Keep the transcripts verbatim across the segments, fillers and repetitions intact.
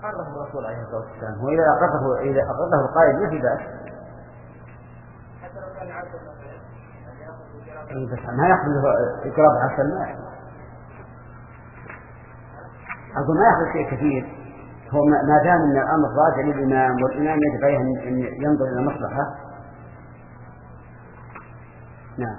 أقره الرسول عليه الصلاة والسلام، وإذا أقره إذا أقره القائد ما في بأس. إيه بس ما يأخذ إقراب حسن، ما يأخذ. أقول ما يأخذ شيء كثير، هو ما دام أن الأمر راجع للإمام والإمام يجب عليه أن ينظر إلى مصلحة. نعم.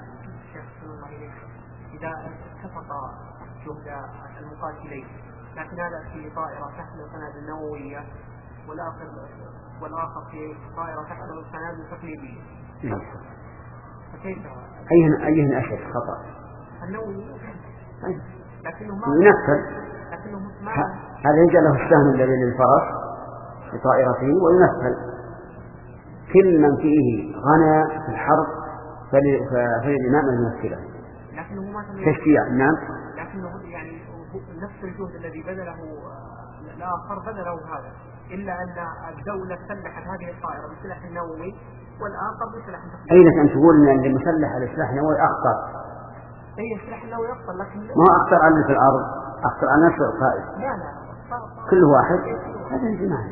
إذا اتفق جهد المقاتلين لكن هذا في طائرة تحمل قنابل نووية والآخر والآخر في طائرة تحمل قنابل تقليدية، فكيف؟ أيهن أيهن أشد خطأ؟ النووي لكنه ما ينفذ. لكنه ما هذا يجعل له السهم الذي للفرس بطائرته وينفذ. كل من فيه غنى في الحرب فللإمام أن يمثله. لكنه ما تشجيع. نعم. لكنه يعني نفس الجهد الذي بذله الآخر بذله هذا، إلا أن الدولة سلحت هذه الطائرة بسلاح نووي والآخر بسلاح تقليدي. أين أن تقول أن المسلح على السلاح النووي أخطر؟ أي السلاح النووي أخطر، لكن ما أخطر على في الأرض، أخطر على نفس القائد. لا لا كل واحد هذا الجماعة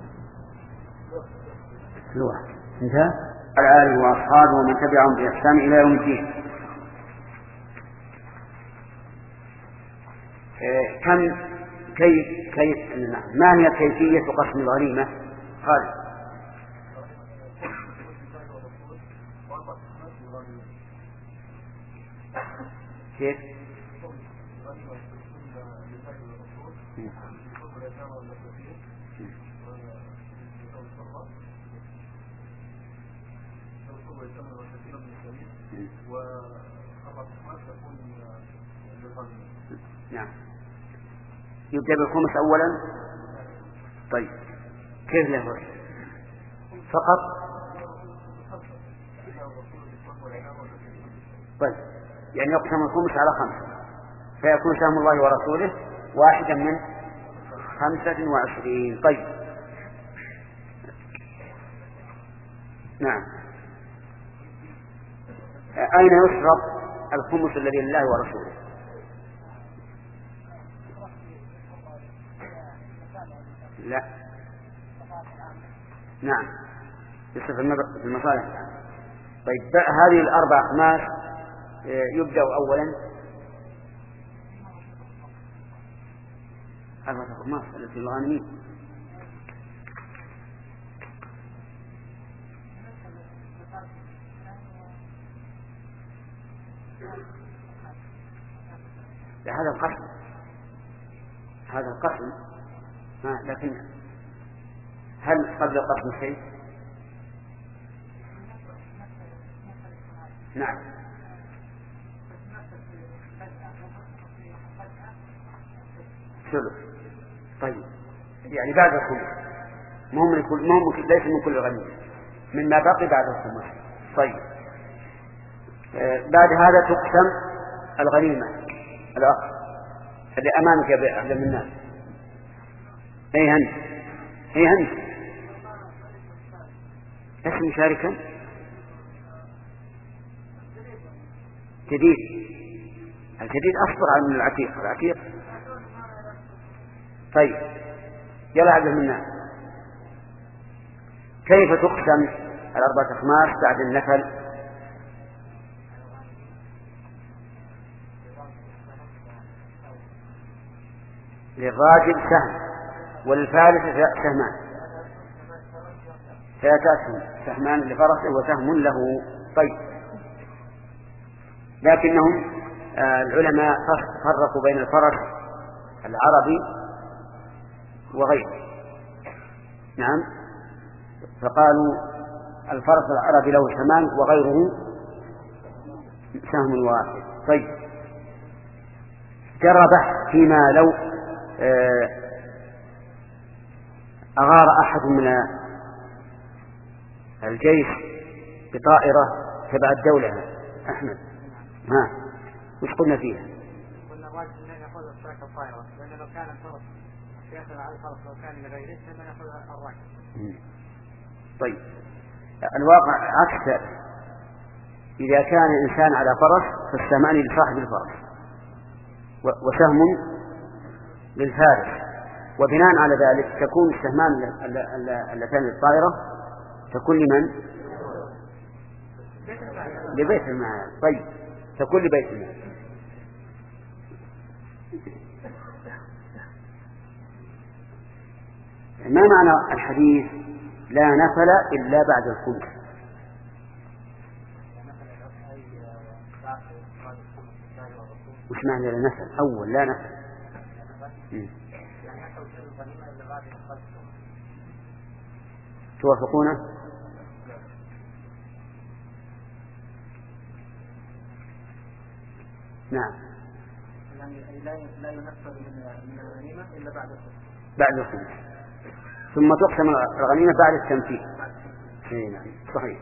كل واحد. انتهى. على آله وأصحابه ومن تبعهم بإحسان إلى يوم الدين. كم كيف كيف ما هي كيفية قسم الغنيمة؟ قال كيف؟ نعم. يبدأ بالخمس أولا. طيب كيف له فقط؟ طيب يعني يقسم الخمس على خمسة فيكون سهم الله ورسوله واحدا من خمسة وعشرين. طيب نعم. أين يصرف الخمس الذي لله ورسوله؟ لا. نعم يصرف في المصالح. طيب هذه الأربع أخماس يبدأ أولا أربع أخماس التي الغانمين. هذا القسم هذا القسم ما لكن هل قبل القسم شيء؟ نعم. ثلث. طيب يعني بعد الخمس مو من كل مو من ليس من كل غنيمة مما بقي بعد الخمس. طيب آه بعد هذا تقسم الغنيمة الأخ اللي أمامك يا أهل من الناس. أي هن أي هن اسم مشاركا جديد. الجديد أصبر من العتيق. العتيق طيب يلا عبد المنان كيف تقسم الأربعة أخماس بعد النفل؟ للراجل سهم وللفارس سهمان ثلاثة سهمان لفرسه وسهم له. طيب لكنهم آه العلماء فرقوا بين الفرس العربي وغيره. نعم فقالوا الفرس العربي له سهمان وغيره سهم واحد. طيب جرى بحث فيما لو آه أغار أحد من الجيش بطائرة تبع الدولة. أحمد ها وش قلنا فيها؟ قلنا الراجل أن يأخذ اشتراك الطائرة لأنه لو كان الفرس يأخذ على الفرس لو كان لغيره لما يأخذ الراجل. طيب الواقع عكس. إذا كان الإنسان على فرس فالسهمان لصاحب الفرس وسهم للفارس وبناء على ذلك تكون السهمان اللتان الطائرة تكون لمن؟ لبيت المال. طيب تكون لبيت المال. ما معنى الحديث لا نفل إلا بعد الخمس؟ وش معنى لا نفل؟ أول لا نفل توافقونه؟ نعم لا ينفذ من الغنيمة إلا بعد الخمس. بعد الخمس ثم تقسم الغنيمة بعد التمثيل. نعم صحيح.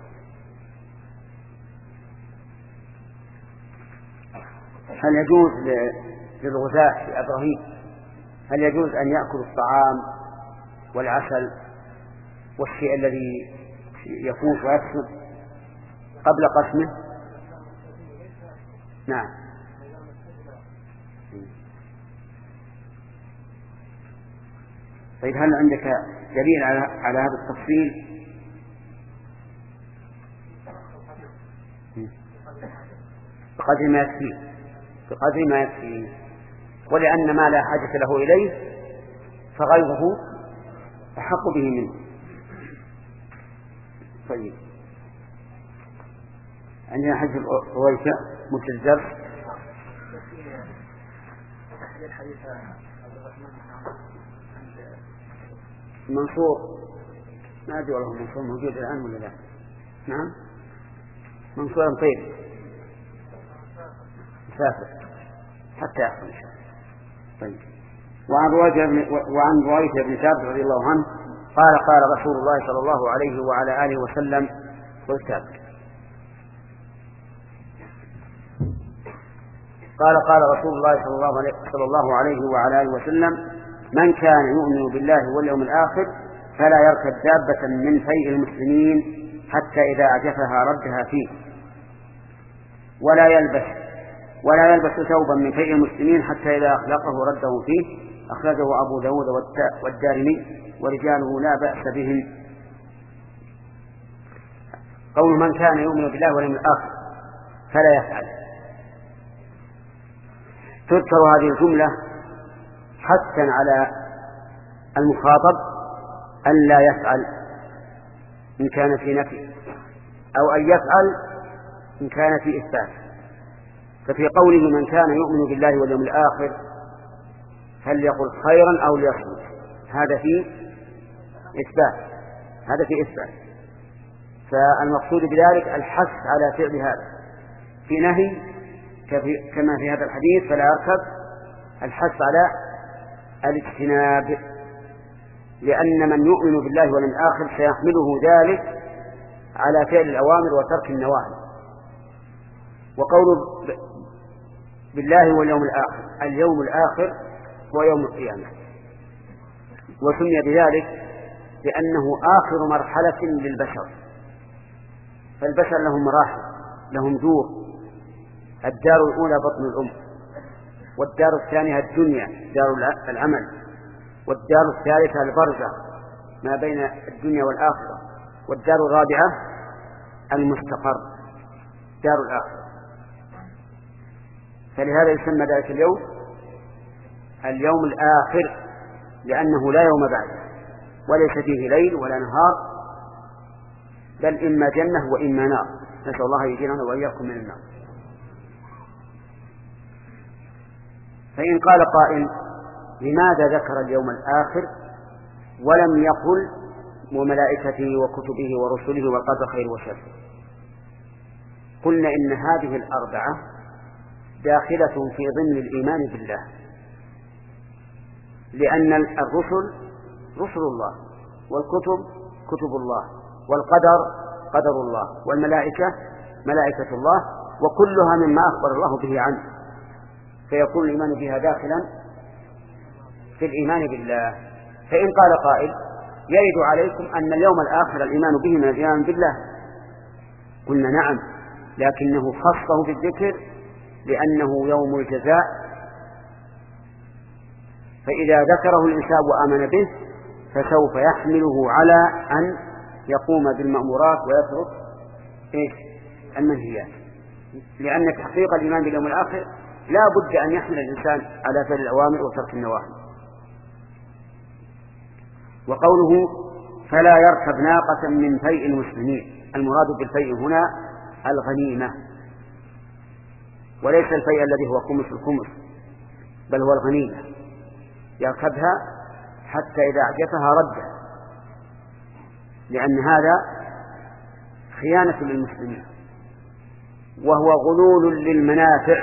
هل يجوز للغزاة في إبراهيم هل يجوز أن يأكل الطعام والعسل والشيء الذي يفوت ويفسد قبل قسمه؟ نعم. طيب هل عندك دليل على على هذا التفصيل؟ بقدر ما يكفيه بقدر ما يكفيه ولأن ما لا حاجة له إليه فغيره أحق به منه. طيب عندنا حج الرويشة مثل الزرع منصور ما أدري والله منصور موجود الآن ولا لا؟ نعم منصور طيب مسافر حتى يحصل إن شاء الله. طيب وعن رواية وعن رواية ابن ثابت رضي الله عنه قال قال رسول الله صلى الله عليه وعلى آله وسلم والثابت قال قال رسول الله صلى الله عليه صلى الله عليه وعلى آله وسلم من كان يؤمن بالله واليوم الآخر فلا يركب دابة من فيء المسلمين حتى إذا أعجفها ردها فيه ولا يلبس ولا يلبس ثوبا من فيء المسلمين حتى إذا أخلقه رده فيه. أخرجه أبو داود والدارمي ورجاله لا بأس بهم. قول من كان يؤمن بالله واليوم الآخر فلا يفعل تذكر هذه الجملة حثا على المخاطب أن لا يفعل إن كان في نفي أو أن يفعل إن كان في إثبات. ففي قوله من كان يؤمن بالله واليوم الآخر فليقل خيرا أو ليصمت هذا في إثبات هذا في إثبات. فالمقصود بذلك الحث على فعل هذا. في نهي كما في هذا الحديث فلا يركب الحث على الاجتناب لأن من يؤمن بالله واليوم الآخر سيحمله ذلك على فعل الأوامر وترك النواهي. وقوله بالله واليوم الآخر اليوم الآخر هو يوم القيامة وسمي بذلك لأنه آخر مرحلة للبشر. فالبشر لهم مراحل لهم دور. الدار الأولى بطن الأم والدار الثانية الدنيا دار العمل والدار الثالثة البرزخ ما بين الدنيا والآخرة والدار الرابعة المستقر دار الآخرة. فلهذا يسمى ذلك اليوم اليوم الآخر لأنه لا يوم بعده وليس فيه ليل ولا نهار بل إما جنة وإما نار. نسأل الله يجيرنا وإياكم من النار. فإن قال قائل لماذا ذكر اليوم الآخر ولم يقل وملائكته وكتبه ورسله والقدر خير وشر؟ قلنا إن هذه الأربعة داخلة في ضمن الإيمان بالله لأن الرسل رسل الله والكتب كتب الله والقدر قدر الله والملائكة ملائكة الله وكلها مما أخبر الله به عنه فيكون الإيمان بها داخلا في الإيمان بالله. فإن قال قائل يرد عليكم أن اليوم الآخر الإيمان به من الإيمان بالله قلنا نعم لكنه خصه بالذكر لأنه يوم الجزاء فإذا ذكره الإنسان وآمن به فسوف يحمله على أن يقوم بالمأمورات ويترك إيش المنهيات، لأن تحقيق الإيمان باليوم الآخر لا بد أن يحمل الإنسان على فعل الأوامر وترك النواهي. وقوله فلا يركب ناقة من فيء المسلمين، المراد بالفيء هنا الغنيمة، وليس الفيء الذي هو خمس الخمس، بل هو الغنيمة، يركبها حتى إذا أعجفها ردها، لأن هذا خيانة للمسلمين وهو غلول للمنافع،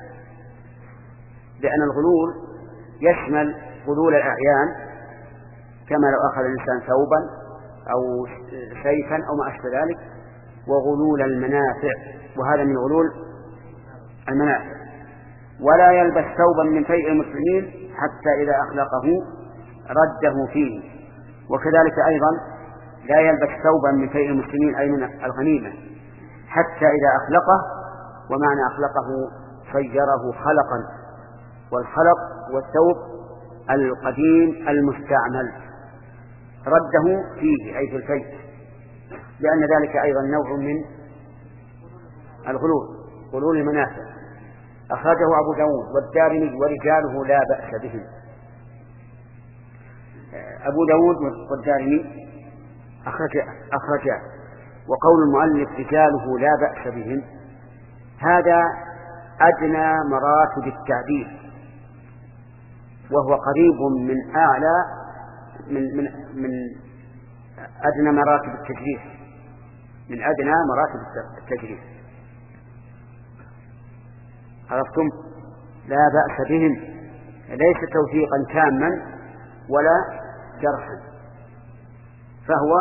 لأن الغلول يشمل غلول الأعيان كما لو أخذ الإنسان ثوبا أو سيفا أو ما أشبه ذلك، وغلول المنافع، وهذا من غلول المنافع. ولا يلبس ثوبا من فيء المسلمين حتى إذا أخلقه رده فيه، وكذلك أيضا لا يلبس ثوبا من فيء المسلمين أي من الغنيمة حتى إذا أخلقه، ومعنى أخلقه صيره خلقا، والخلق والثوب القديم المستعمل، رده فيه أي في الفيء، لأن ذلك أيضا نوع من الغلول، غلول المنافع. أخرجه أبو داود والدارمي ورجاله لا بأس بهم. أبو داود والدارمي أخرجا، وقول المؤلف رجاله لا بأس بهم هذا أدنى مراتب التعديل، وهو قريب من أعلى من من من أدنى مراتب التجريح، من أدنى مراتب التجريح. عرفتم؟ لا بأس بهم ليس توثيقا تاما ولا جرحا، فهو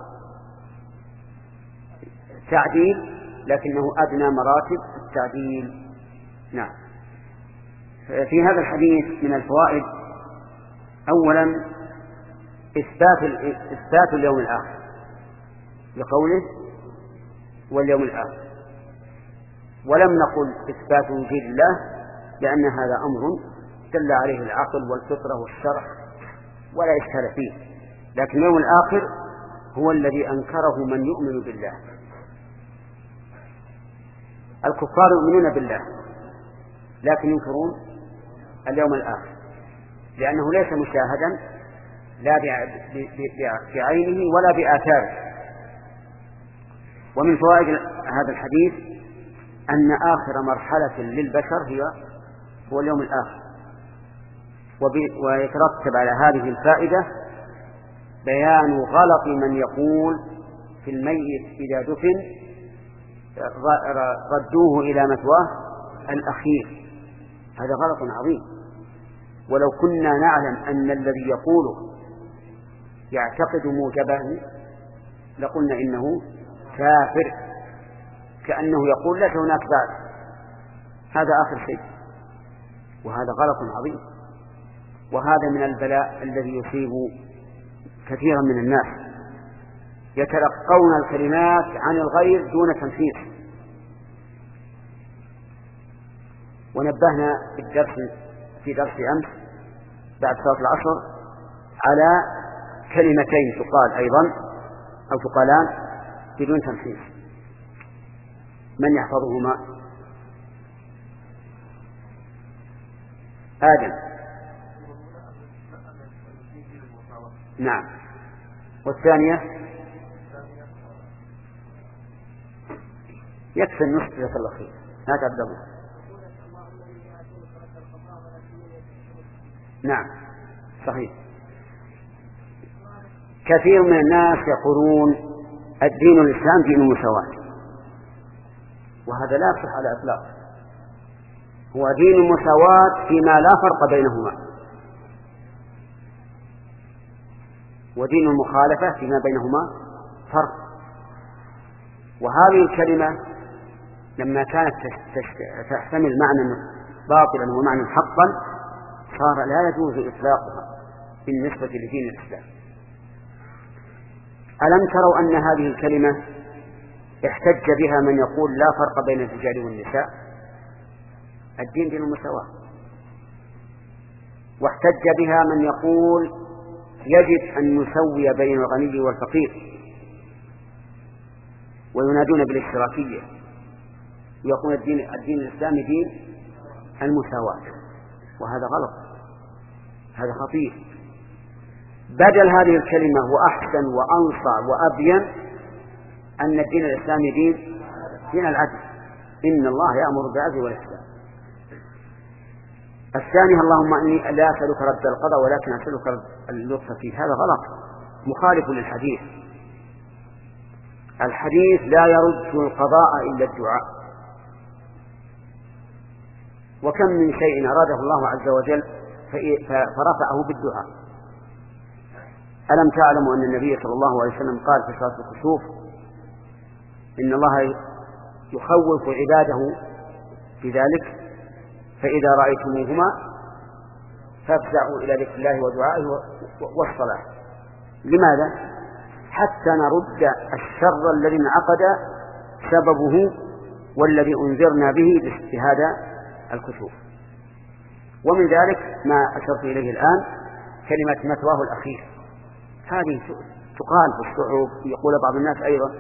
تعديل لكنه أدنى مراتب التعديل. نعم. في هذا الحديث من الفوائد أولا إثبات إثبات اليوم الآخر لقوله واليوم الآخر، ولم نقل إثبات وجود الله لأن هذا أمر دل عليه العقل والفطرة والشرع ولا إشكال فيه، لكن اليوم الآخر هو الذي أنكره من يؤمن بالله. الكفار يؤمنون بالله لكن ينكرون اليوم الآخر لأنه ليس مشاهدا لا بعينه ولا بآثاره. ومن فوائد هذا الحديث أن آخر مرحلة للبشر هي هو اليوم الآخر، ويترتب على هذه الفائدة بيان غلط من يقول في الميت إذا دفن ردوه إلى مثواه الأخير، هذا غلط عظيم. ولو كنا نعلم أن الذي يقوله يعتقد موجبه لقلنا إنه كافر، كأنه يقول ليس هناك بعد، هذا آخر شيء، وهذا غلط عظيم. وهذا من البلاء الذي يصيب كثيرا من الناس، يتلقون الكلمات عن الغير دون تنفيذ. ونبهنا في الدرس في درس أمس بعد صلاة العصر على كلمتين تقال أيضا أو تقالان بدون تنفيذ، من يحفظهما؟ آدم. نعم. والثانية يكفي النصف جزاك الله خير، لا تعبدوا. نعم صحيح. كثير من الناس يقولون الدين الإسلام دين المساواة، وهذا لا يصح على الإطلاق. هو دين المساواة فيما لا فرق بينهما، ودين المخالفة فيما بينهما فرق. وهذه الكلمة لما كانت تحتمل معنى باطلا ومعنى حقا صار لا يجوز إطلاقها بالنسبة لدين الإسلام. ألم تروا أن هذه الكلمة احتج بها من يقول لا فرق بين الرجال والنساء؟ الدين دين المساواة، واحتج بها من يقول يجب أن نسوي بين الغني والفقير، وينادون بالاشتراكية، ويقول الدين, الدين الإسلامي دين المساواة، وهذا غلط، هذا خطير. بدل هذه الكلمة وأحسن وأنصع وأبين أن الدين الإسلامي دين دين العدل، إن الله يأمر بالعدل والإحسان. الثاني اللهم إني لا أسألك رد القضاء ولكن أسألك اللطف فيه، هذا غلط مخالف للحديث. الحديث لا يرد القضاء إلا الدعاء، وكم من شيء أراده الله عز وجل فرفعه بالدعاء. ألم تعلموا أن النبي صلى الله عليه وسلم قال في صلاة الكسوف إن الله يخوف عباده بذلك فإذا رأيتموهما فافزعوا إلى ذكر الله ودعائه والصلاة. لماذا؟ حتى نرد الشر الذي انعقد سببه والذي أنذرنا به بهذا الكسوف. ومن ذلك ما أشرت إليه الآن كلمة مثواه الأخير، هذه تقال في الشعوب، يقول بعض الناس أيضا.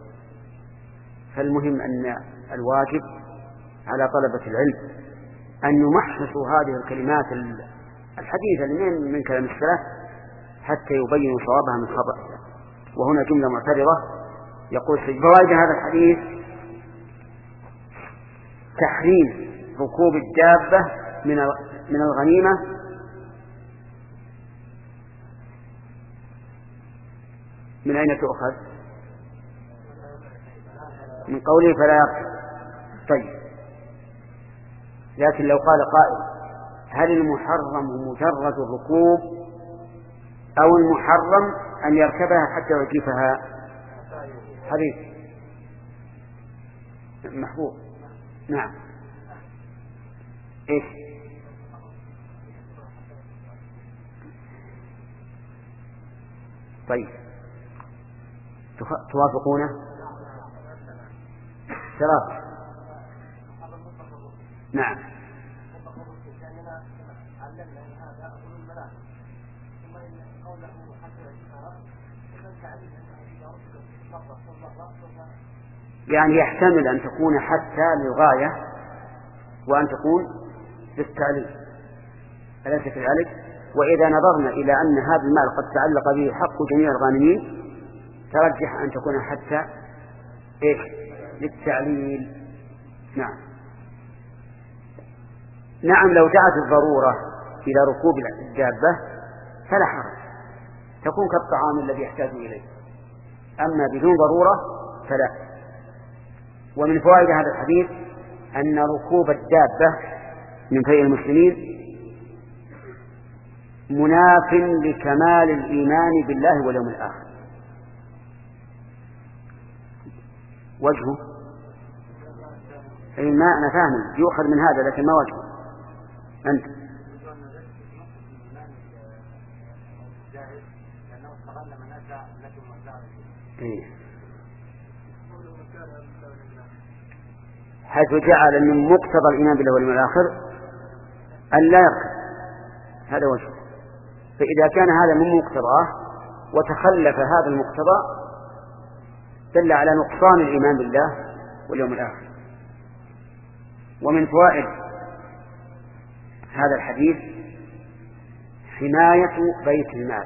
فالمهم أن الواجب على طلبة العلم أن يمحصوا هذه الكلمات الحديثة من من كلام السلف حتى يبينوا صوابها من خطأها. وهنا جملة معترضة يقول فوائد هذا الحديث تحريم ركوب الدابة من من الغنيمة من أين تؤخذ؟ من قوله فلا يركب. طيب، لكن لو قال قائل هل المحرم مجرد الركوب أو المحرم أن يركبها حتى يجيفها؟ حديث محفوظ. نعم. إيش؟ طيب، توافقونه؟ ثلاثة. نعم. يعني يحتمل أن تكون حتى للغاية وأن تكون للتعليل، أليس كذلك؟ وإذا نظرنا إلى أن هذا المال قد تعلق به حق جميع الغانمين ترجح أن تكون حتى إيش؟ للتعليل. نعم. نعم، لو دعت الضرورة إلى ركوب الدابة فلا حرج، تكون كالطعام الذي يحتاج إليه، أما بدون ضرورة فلا. ومن فوائد هذا الحديث أن ركوب الدابة من فيء المسلمين مناف لكمال الإيمان بالله واليوم الآخر. وجهه أي ما أنا فاهم يؤخذ من هذا، لكن ما وجهه أنت؟ إيه. حيث جعل من مقتضى الإيمان بالله واليوم الآخر أن لا يركب، هذا وجهه. فإذا كان هذا من مقتضاه وتخلف هذا المقتضى دل على نقصان الإيمان بالله واليوم الآخر. ومن فوائد هذا الحديث حماية بيت المال،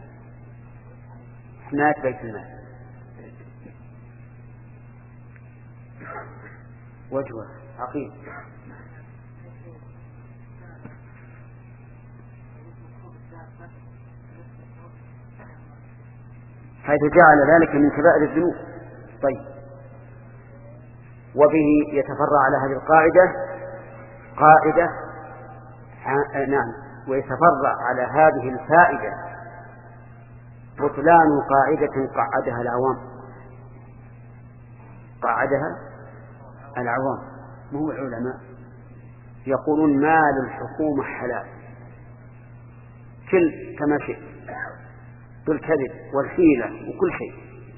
حماية بيت المال. وجهه عقيم. حيث جعل ذلك من كبائر الذنوب. طيب، وبه يتفرع على هذه القاعدة قاعدة نعم ويتفرع على هذه الفائدة بطلان قاعدة قعدها العوام قعدها العوام مو العلماء، يقولون مال الحكومة حلال كل كما شئت بالكذب والحيلة وكل شيء.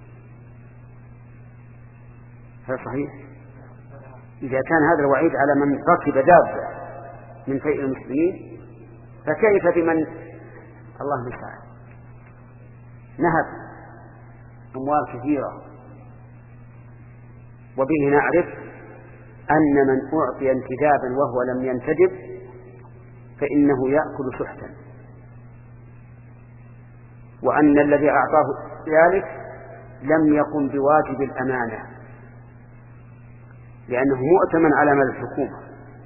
هذا صحيح؟ إذا كان هذا الوعيد على من ركب دابة من فيء المسلمين فكيف بمن الله المستعان نهب أموال كثيرة؟ وبه نعرف أن من أعطي انتدابا وهو لم ينتدب فإنه يأكل سحتا، وأن الذي أعطاه ذلك لم يقم بواجب الأمانة لأنه مؤتمن على مال الحكومة،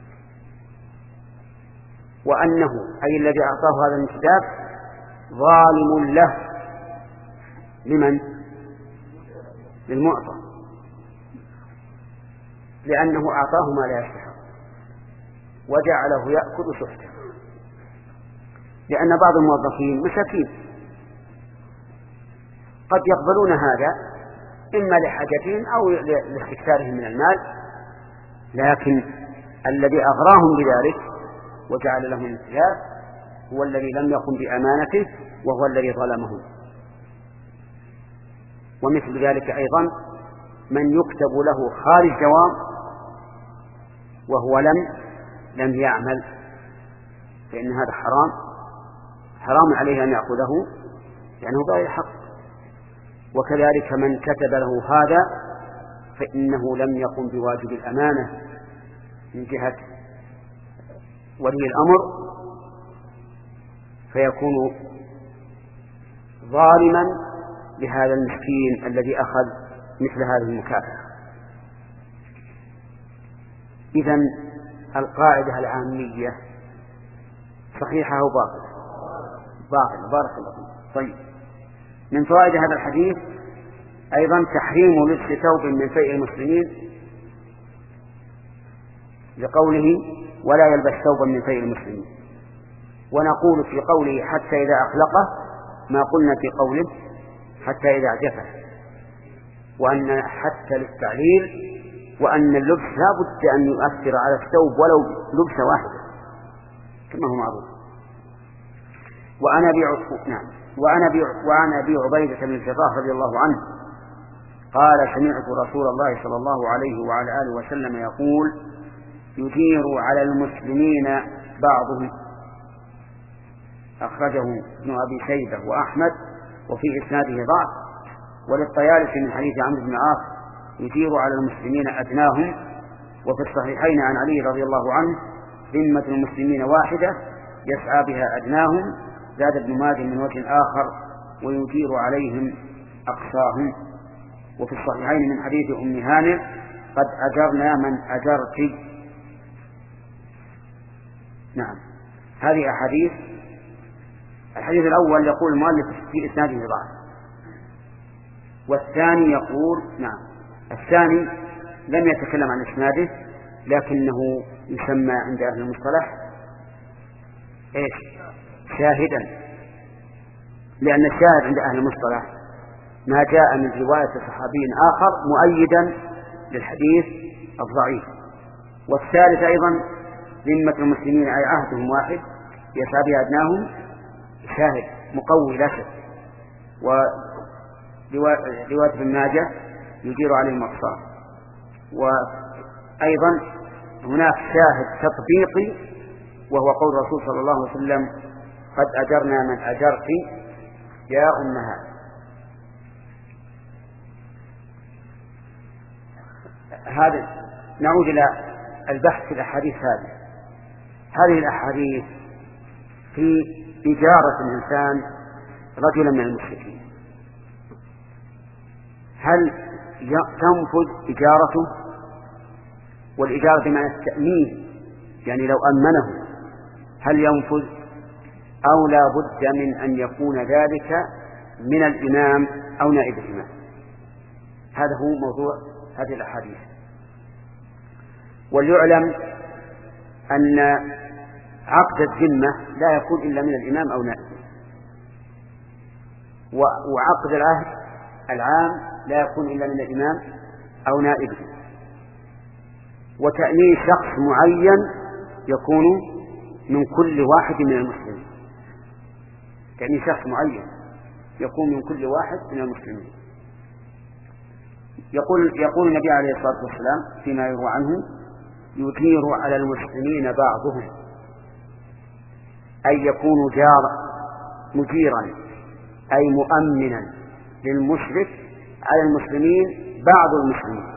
وأنه أي الذي أعطاه هذا الانتداب ظالم له لمن؟ للمعطى، لأنه أعطاه ما لا يستحق وجعله يأكل سحتا. لأن بعض الموظفين مساكين قد يقبلون هذا إما لحاجتهم أو لاستكثارهم من المال، لكن الذي أغراهم بذلك وجعل لهم الانتداب هو الذي لم يقم بأمانته وهو الذي ظلمه. ومثل ذلك أيضا من يكتب له خارج دوام وهو لم لم يعمل، فإن هذا حرام حرام عليه أن يأخذه لأنه ضيع حق. وكذلك من كتب له هذا فإنه لم يقم بواجب الأمانة من جهة ولي الأمر، فيكون ظالما لهذا المسكين الذي أخذ مثل هذه المكافأة. إذن القاعدة العامية صحيحة أو باطلة؟ باطلة. بارك الله فيك. طيب، من فوائد هذا الحديث أيضا تحريم لبس ثوب من فيء المسلمين لقوله ولا يلبس ثوبا من فيء المسلمين، ونقول في قوله حتى إذا أخلقه ما قلنا في قوله حتى إذا أعجفه، وأن حتى للتعليل، وأن اللبس لا بد أن يؤثر على الثوب ولو لبسة واحدة كما هو معروف. وعن أبي نعم وعن أبي وعن أبي عبيدة بن الجراح رضي الله عنه قال سمعت رسول الله صلى الله عليه وعلى آله وسلم يقول يجير على المسلمين بعضهم، أخرجه ابن أبي شيبة وأحمد وفي إسناده ضعف، وللطيالسي من حديث عمرو بن عاص يجير على المسلمين أدناهم. وفي الصحيحين عن علي رضي الله عنه ذمة المسلمين واحدة يسعى بها أدناهم، زاد ابن ماجه من وجه آخر ويجير عليهم أقصاهم. وفي الصحيحين من حديث أم هانئ قد أجرنا من أجرت. نعم، هذه أحاديث. الحديث الأول يقول المؤلف في إسناده ضعف، والثاني يقول نعم الثاني لم يتكلم عن إسناده لكنه يسمى عند أهل المصطلح إيش؟ شاهدا، لأن الشاهد عند أهل المصطلح ما جاء من رواية صحابي آخر مؤيدا للحديث الضعيف. والثالث أيضا ذمة المسلمين أي عهدهم واحد يسعى بها أدناهم شاهد مقوي لا شك. ورواية ابن ماجه يجير عليهم أقصاهم. وأيضا هناك شاهد تطبيقي وهو قول الرسول صلى الله عليه وسلم قد أجرنا من أجرت يا أمها. هذا نعود إلى البحث في الأحاديث هذه. هذه الأحاديث في إجارة الإنسان رجلا من المشركين، هل تنفذ إجارته؟ والإجارة بمعنى التأمين، يعني لو أمنه هل ينفذ أو لا بد من أن يكون ذلك من الإمام أو نائب الإمام؟ هذا هو موضوع هذه الأحاديث. وليعلم أن عقد الذمة لا يكون إلا من الإمام أو نائبه، وعقد العهد العام لا يكون إلا من الإمام أو نائبه، وتأمين شخص معين يكون من كل واحد من المسلمين. تأمين شخص معين يكون من كل واحد من المسلمين. يقول يقول النبي عليه الصلاة والسلام فيما يروى عنه يجير على المسلمين بعضهم. أن يكون جار مجيرا أي مؤمنا للمشرك على المسلمين بعض المسلمين.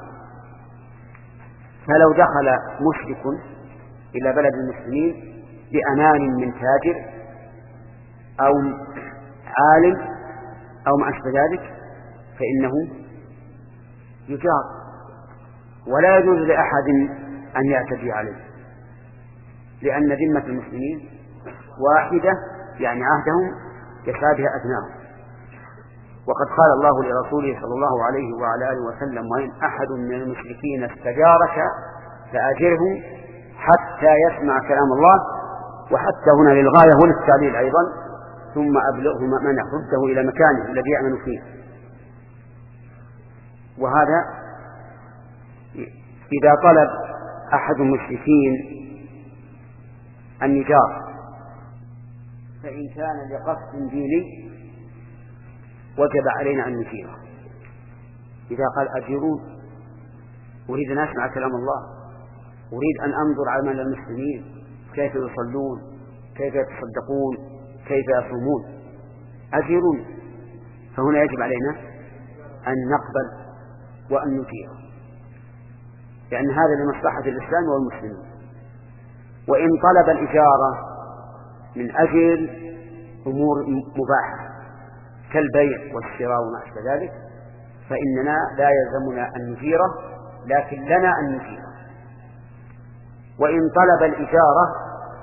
فلو دخل مشرك إلى بلد المسلمين بأمان من تاجر أو عالم أو ما أشبه ذلك فإنه يجار، ولا يجوز لأحد أن يعتدي عليه، لأن ذمة المسلمين واحدة، يعني عهدهم كشابه أدناهم. وقد قال الله لرسوله صلى الله عليه وعلى آله وسلم: وإن أحد من المشركين استجارك فأجره حتى يسمع كلام الله. وحتى هنا للغاية وللتعليل أيضا: ثم أبلغه مأمنه، رده إلى مكانه الذي يأمن فيه. وهذا إذا طلب أحد المشركين النجار، فإن كان لقصد ديني وجب علينا أن نجيره. إذا قال: أجيرون، أريد أن أسمع كلام الله، أريد أن أنظر عمل المسلمين كيف يصلون، كيف يتصدقون، كيف يصومون، أجيرون، فهنا يجب علينا أن نقبل وأن نجيره، لأن هذا لمصلحة الإسلام والمسلمين. وإن طلب الإجارة من أجل أمور مباحة كالبيع والشراء وما أشبه ذلك فإننا لا يلزمنا أن نجيره، لكن لنا أن نجيره. وإن طلب الإجارة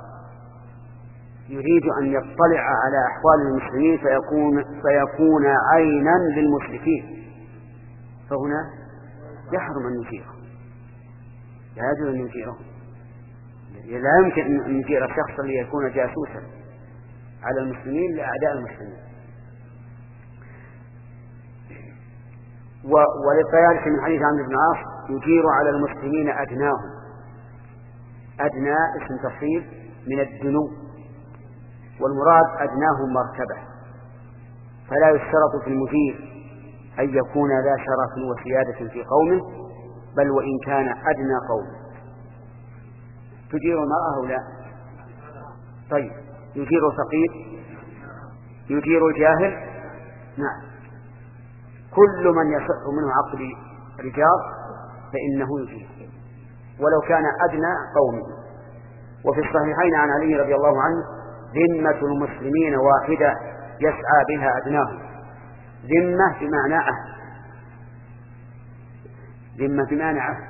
يريد أن يطلع على أحوال المسلمين فيكون, فيكون عينا للمشركين، فهنا يحرم أن نجيره، لا يجوز أن نجيره. لا يمكن أن نجير شخصا ليكون جاسوسا على المسلمين لأعداء المسلمين. ولذلك من حديث عمرو بن العاص: يجير على المسلمين أدناهم. أدنى اسم تفصيل من الدنو، والمراد أدناهم مرتبة، فلا يشترط في المجير أن يكون ذا شرف وسيادة في قومه، بل وإن كان أدنى قومه. تجير المرأة أو لا؟ طيب، يجير الفقير، يجير الجاهل، نعم، كل من يصح منه عقد رجال فإنه يجير ولو كان أدنى قومه. وفي الصحيحين عن علي رضي الله عنه: ذمة المسلمين واحدة يسعى بها أدناهم. ذمة بمعنى عهد، ذمة بمعنى عهد.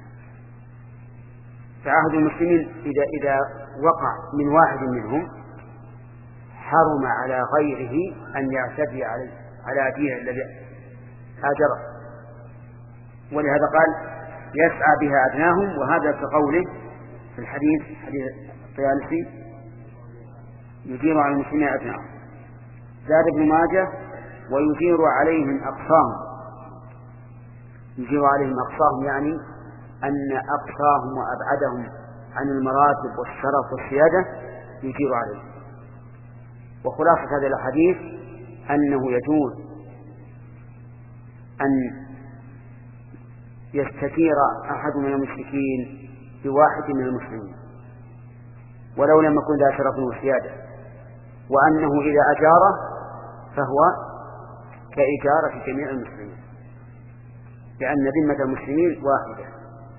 فعهد المسلمين إذا, إذا وقع من واحد منهم حرم على غيره أن يعتدي عليه على دين الذي هاجره. ولهذا قال: يسعى بها أدناهم، وهذا كقوله في الحديث حديث الطيالسي: يجير على المسلمين أدناهم. زاد ابن ماجه: ويجير عليهم أقصاهم. يجير عليهم أقصاهم يعني أن أقصاهم وأبعدهم عن المراتب والشرف والسيادة يجير عليهم. وخلاصة هذا الحديث أنه يجوز أن يستجير أحد من المشركين بواحد من المسلمين ولو لم يكن ذا شرف وسيادة، وأنه إذا أجاره فهو كإجارة جميع المسلمين، لأن ذمة المسلمين واحدة.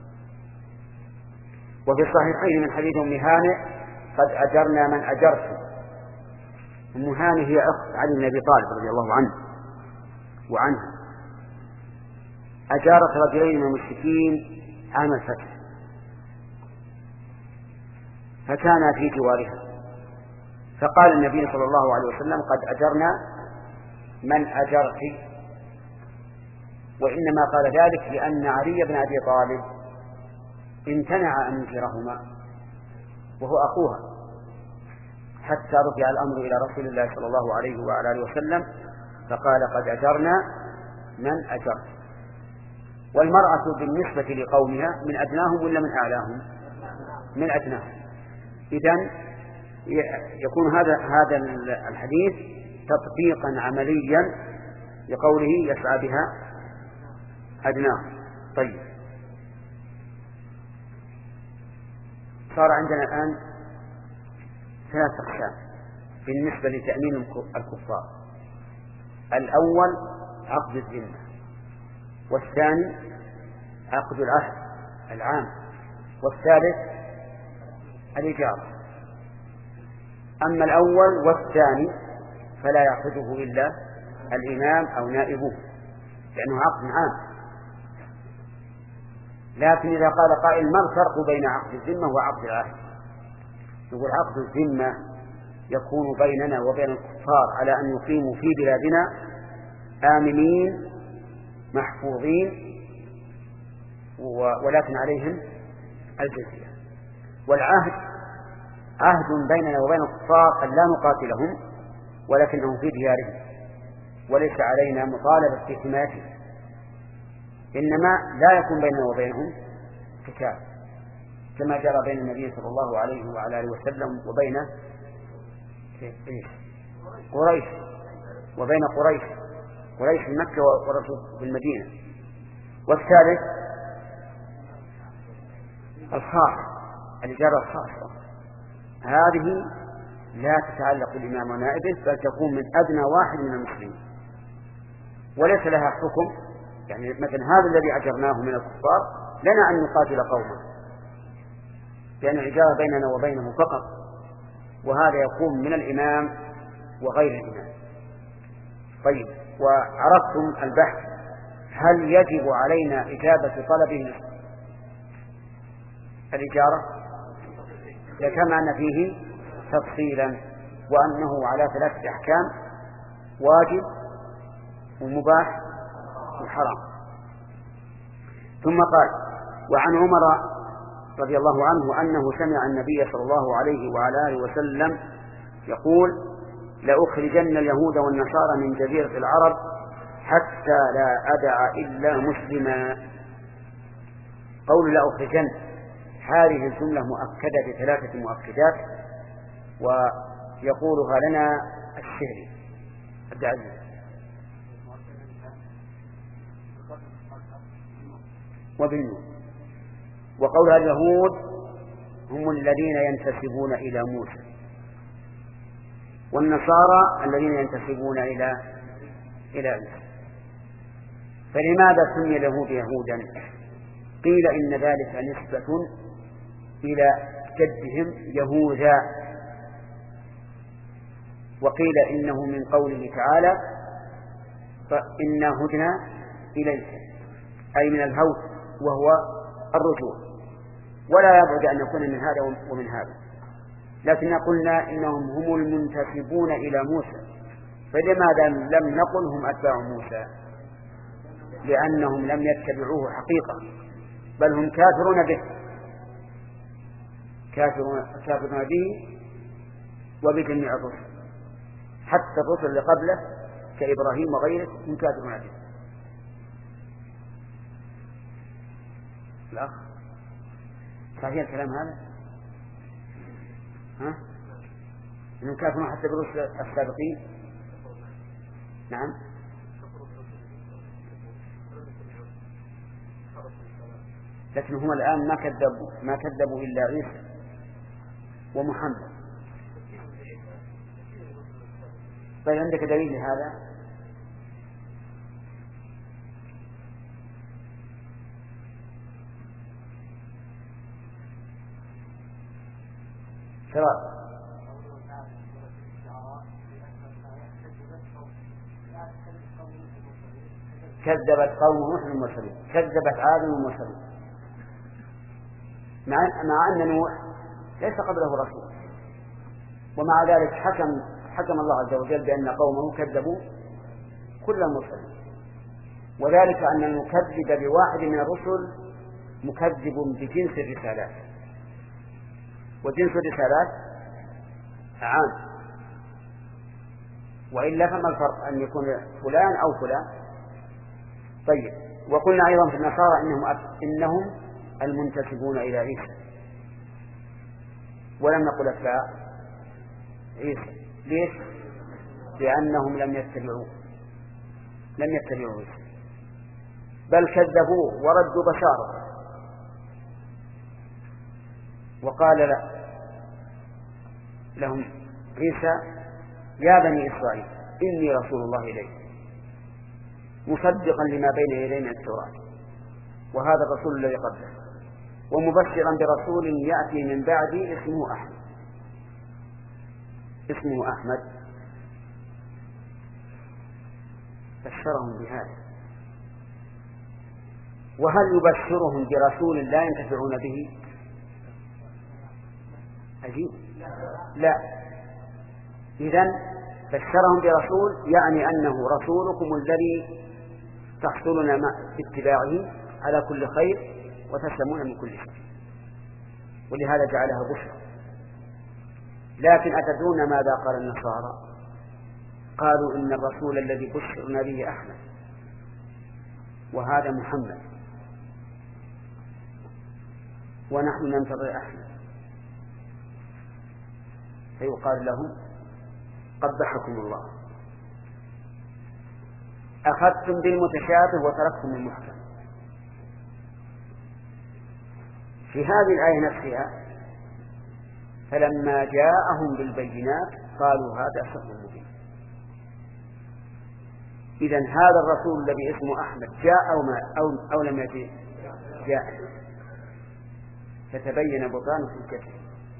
وفي الصحيحين من حديث أم هانئ: قد أجرنا من أجرت. أم هانئ هي أخت علي بن أبي طالب رضي الله عنه وعنها، أجارت رجلين من المشركين عام الفتح، فكان في جوارها، فقال النبي صلى الله عليه وسلم: قد أجرنا من أجرت. وإنما قال ذلك لأن علي بن أبي طالب امتنع أن يجيرهما وهو أخوها، حتى رفع الأمر إلى رسول الله صلى الله عليه وعلى آله وسلم فقال: قد أجرنا من أجرت. والمرأة بالنسبة لقومها من أدناهم ولا من أعلاهم؟ من أدناهم. إذن يكون هذا هذا الحديث تطبيقا عمليا لقوله: يسعى بها أدناهم. طيب، صار عندنا الآن ثلاث أقسام بالنسبة لتأمين الكفار. الأول عقد الذمة، والثاني عقد العهد العام، والثالث الإجارة. أما الأول والثاني فلا يعقده إلا الإمام أو نائبه لأنه عقد عام. لكن إذا قال قائل ما الفرق بين عقد الذمة وعقد العهد؟ يقول عقد الذمة يكون بيننا وبين الكفار على أن يقيموا في بلادنا آمنين محفوظين ولكن عليهم الجزية. والعهد عهد بيننا وبين الكفار أن لا نقاتلهم ولكنهم في ديارهم وليس علينا مطالبة في حمايتهم، إنما لا يكون بيننا وبينهم قتال كما جرى بين النبي صلى الله عليه وعلى آله وسلم وبين قريش وبين قريش قريش في مكة ورسول في المدينة. والثالث الخاص الإجارة الخاصة، هذه لا تتعلق بالإمام ونائبه بل تكون من أدنى واحد من المسلمين وليس لها حكم. يعني مثلا هذا الذي أجرناه من الكفار لنا أن نقاتل قوما لأن الإجارة بيننا وبينه فقط، وهذا يكون من الإمام وغير الإمام. طيب، وعرفتم البحث هل يجب علينا إجابة طلبه الإجارة؟ كما أن فيه تفصيلا وأنه على ثلاثة أحكام: واجب ومباح وحرام. ثم قال: وعن عمر رضي الله عنه أنه سمع النبي صلى الله عليه وعلى آله وسلم يقول: لأخرجن اليهود والنصارى من جزيرة العرب حتى لا أدع إلا مسلما. قول لأخرجن هذه الجملة مؤكدة بثلاثة مؤكدات ويقولها لنا الشعري عبد العزيز. وبالنون. وقولها اليهود هم الذين ينتسبون إلى موسى، والنصارى الذين ينتسبون إلى إلى عيسى. فلماذا سمي اليهود يهودا؟ قيل إن ذلك نسبة إلى جدهم يهوذا، وقيل إنه من قوله تعالى: فإنا هدنا إليك، أي من الهود وهو الرجوع. ولا يبعد أن يكون من هذا ومن هذا، لكن قلنا إنهم هم المنتسبون إلى موسى. فلماذا لم نقل هم أتباع موسى؟ لأنهم لم يتبعوه حقيقة، بل هم كافرون به، كافرون, كافرون به وبجميع الرسل، حتى الرسل اللي قبله كإبراهيم وغيره هم كافرون به. الأخ صحيح الكلام هذا؟ ها؟ إنهم كافرون حتى بالرسل السابقين؟ نعم. لكن هم الآن ما كذبوا ما كذبوا إلا عيسى ومحمد. طيب عندك دليل لهذا؟ شراب كذبت قوم نوح المرسلين، كذبت عاد المرسلين، مع مع أن نوح ليس قبله رسول، ومع ذلك حكم حكم الله عز وجل بأن قومه كذبوا كل المرسلين. وذلك أن المكذب بواحد من الرسل مكذب بجنس الرسالات، وجنس الرسالات عام، وإلا فما الفرق أن يكون فلان أو فلان. طيب، وقلنا أيضا في النصارى إنهم, إنهم المنتسبون إلى عيسى، ولم نقل أتباع عيسى. ليش؟ لأنهم لم يتبعوه لم يتبعوا عيسى، بل كذبوه وردوا بشاره، وقال لا لهم عيسى يا بني إسرائيل إني رسول الله إليكم مصدقا لما بين يدي من التوراة وهذا الرسول الذي قبله ومبشرا برسول يأتي من بعدي اسمه أحمد اسمه أحمد بشرهم بهذا. وهل يبشرهم برسول لا ينتفعون به؟ عجيب. لا. إذن بشرهم برسول يعني أنه رسولكم الذي تحصلون باتباعه على كل خير وتسلمون من كل شيء، ولهذا جعلها بشرى. لكن أتدرون ماذا قال النصارى؟ قالوا إن الرسول الذي بشرنا به أحمد وهذا محمد ونحن ننتظر أحمد، فيقال لهم قبحكم الله أخذتم بالمتشابه وتركتم المحكم. في هذه الآية نفسها فلما جاءهم بالبينات قالوا هذا سحر مبين. إذن هذا الرسول الذي اسمه أحمد جاء أو, ما أو, أو لم يجي جاء، فتبين بطلانه في الكتب.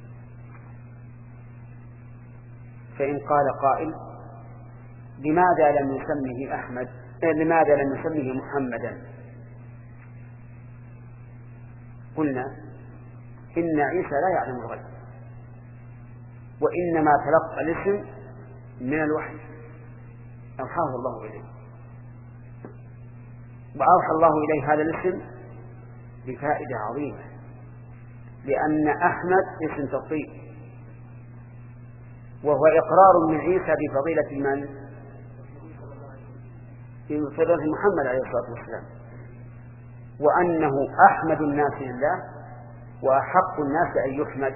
فإن قال قائل لماذا لم نسميه أحمد لماذا لم نسميه محمدا؟ قلنا إن عيسى لا يعلم الغيب وإنما تلقى الاسم من الوحي أوحاه الله إليه، وأوحى الله إليه هذا الاسم بفائدة عظيمة، لأن أحمد اسم تفضيل وهو إقرار من عيسى بفضيلة من؟ بفضيلة محمد عليه الصلاة والسلام، وأنه أحمد الناس لله وأحق الناس أن يحمد.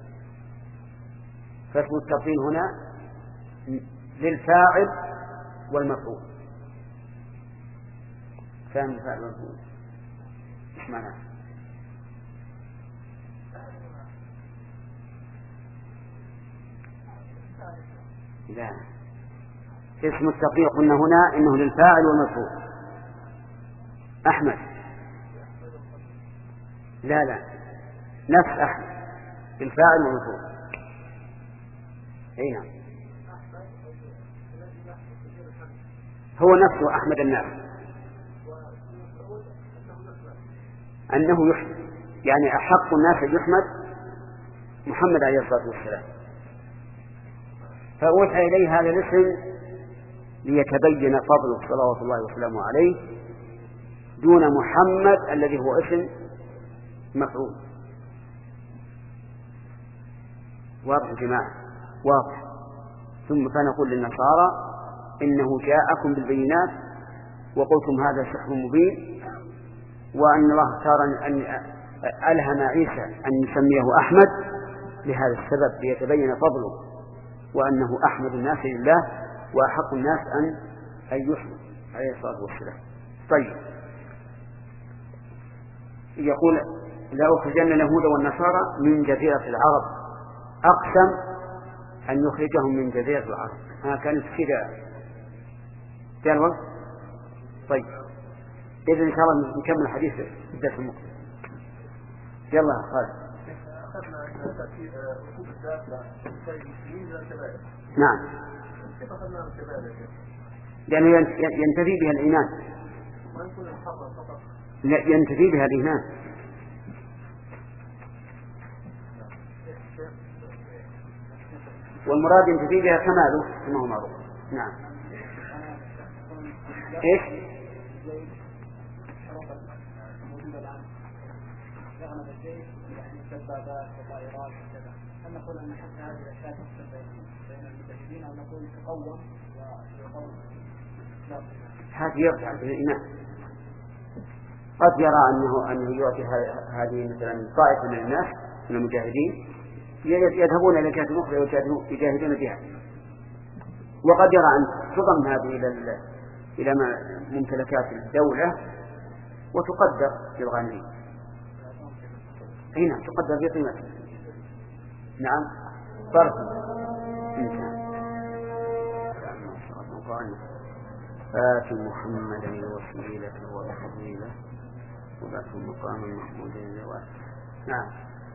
فاسم التفضيل هنا للفاعل والمفعول. فهم الفاعل والمفعول ايش معناه؟ لا، اسم التفضيل قلنا هنا إنه للفاعل والمفعول. أحمد لا لا نفس أحمد للفاعل والمفعول. أي نعم هو نفسه أحمد الناس أنه يحمد، يعني أحق الناس أن يحمد محمد عليه الصلاة والسلام. فأوحى إليه هذا الاسم ليتبين فضله صلوات الله وسلامه عليه دون محمد الذي هو اسم مفعول. واضح يا جماعة؟ واضح. ثم فنقول للنصارى إنه جاءكم بالبينات وقلتم هذا سحر مبين، وأن الله اختار أن ألهم عيسى أن يسميه أحمد لهذا السبب ليتبين فضله وأنه أحمد الناس لله وأحق الناس أن أن يحمد عليه الصلاة والسلام. طيب يقول لا أخرجن اليهود والنصارى من جزيرة العرب، أقسم أن يخرجهم من جزيرة العرب. ها كانت كذا جلوة. طيب إذن إن شاء الله نكمل الحديث في الدرس المقبل. يلا خالد. أخذنا أن تأتي ركوب الدابة في المسلمين إلى الكبائر. نعم. كيف أخذنا الكبائر؟ لأنه ينتفي بها الإيمان. ما يكون الحظ فقط. لا ينتفي بها الإيمان. والمراد ينتفي بها كماله كما هو معروف. نعم. إيش؟ دبابات وطائرات وكذا، هل نقول أن حتى هذه الأشياء تفصل بين المجاهدين أو نقول تقوم ويقوم؟ هذا يرجع للإيمان. قد يرى أنه أنه يعطي هذه مثلا طائفة من الناس من المجاهدين يذهبون إلى جهة أخرى ويجاهدون بها، وقد يرى أن تضم هذه إلى إلى ممتلكات الدولة وتقدر للغانمين. أي نعم تقدر بقيمتها. نعم فرق الله عنه. آت محمدا الوسيلة والفضيلة وبعث مقام محمود الجواد. نعم.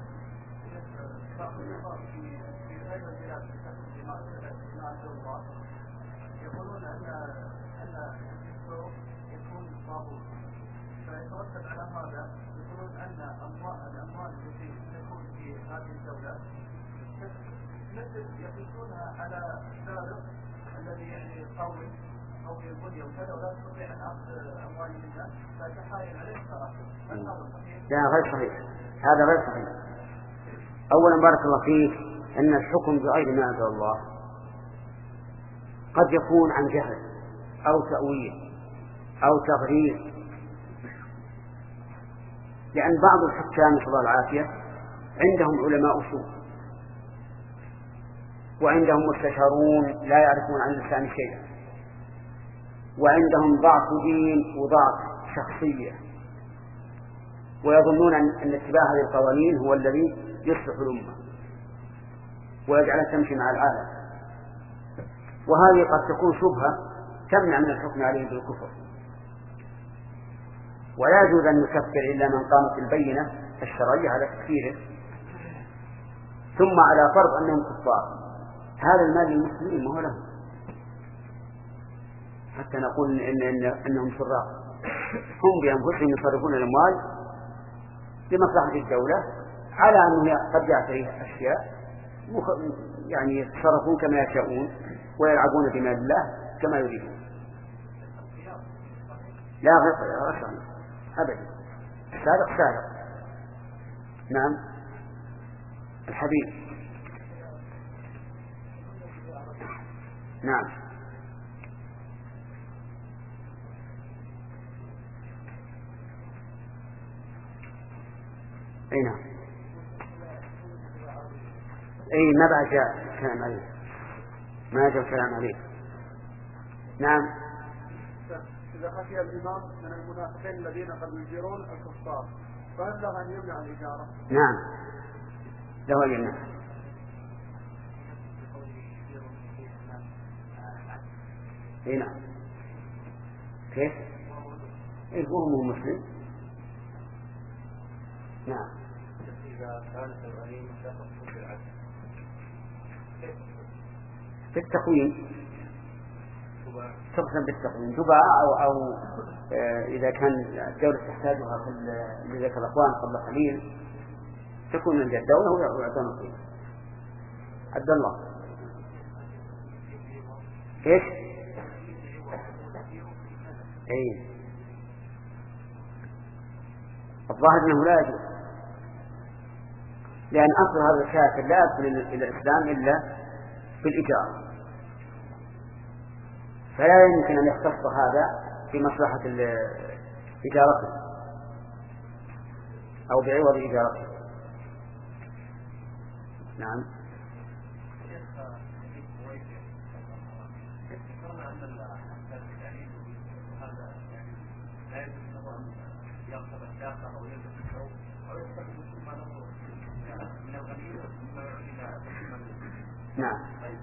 يقولون أن أن السوق يكون طاغوت، فيترتب على هذا يقولون أن أموال الأموال التي تكون في هذه الدولة مثل يقيسونها على السارق الذي يعني قوي قوي البنية وكذا ولا تستطيع أن أخذ أموال الناس فتحايل عليه الصراحة. لا غير صحيح، هذا غير صحيح. أولا بارك الله فيك أن الحكم بغير ما أنزل الله قد يكون عن جهل أو تأويل أو تغرير، لأن بعض الحكام نسأل الله العافية عندهم علماء سوء وعندهم مستشارون لا يعرفون عن الإسلام شيئا وعندهم ضعف دين وضعف شخصية، ويظنون أن اتباع هذه القوانين هو الذي يصلح الأمة ويجعلها تمشي مع العالم، وهذه قد تكون شبهة تمنع من الحكم عليه بالكفر. ولا يجوز أن يكفر إلا من قامت البينة الشرعية على تكفيره، ثم على فرض أنهم كفار هذا المال للمسلمين ما هو له، حتى نقول إن إن أنهم سراق، هم بأنفسهم يصرفون الأموال لمصلحة الدولة على أنه قد يعتريه أشياء يعني يتصرفون كما يشاءون ويلعبون بمال الله كما يريدون. لا غير صحيح أبدا، سارق سارق. نعم الحبيب. نعم أي نعم أي ما بعد جاء كلام عليه، ما جاء كلام عليه. نعم. إذا خشي الإمام من المنافقين الذين قد يجيرون الكفار فهل له أن يمنع الإجارة؟ نعم له أن يمنع. اي نعم. كيف؟ ايه هو مسلم. نعم. إذا كانت الغنيمة تقصد بالعدل في التقويم تقسم بالتقويم تباع أو أو إذا كان الدولة تحتاجها في لذلك الأخوان قبل قليل تكون من الدولة ويعطى نصيب. عبد الله ايش؟ اي الظاهر انه لا يجوز، لان اصل هذا الكافر لا يدخل الى الاسلام الا في الاجاره، فلا يمكن ان يختص هذا في مصلحه اجارته او بعوض اجارته. نعم. نعم.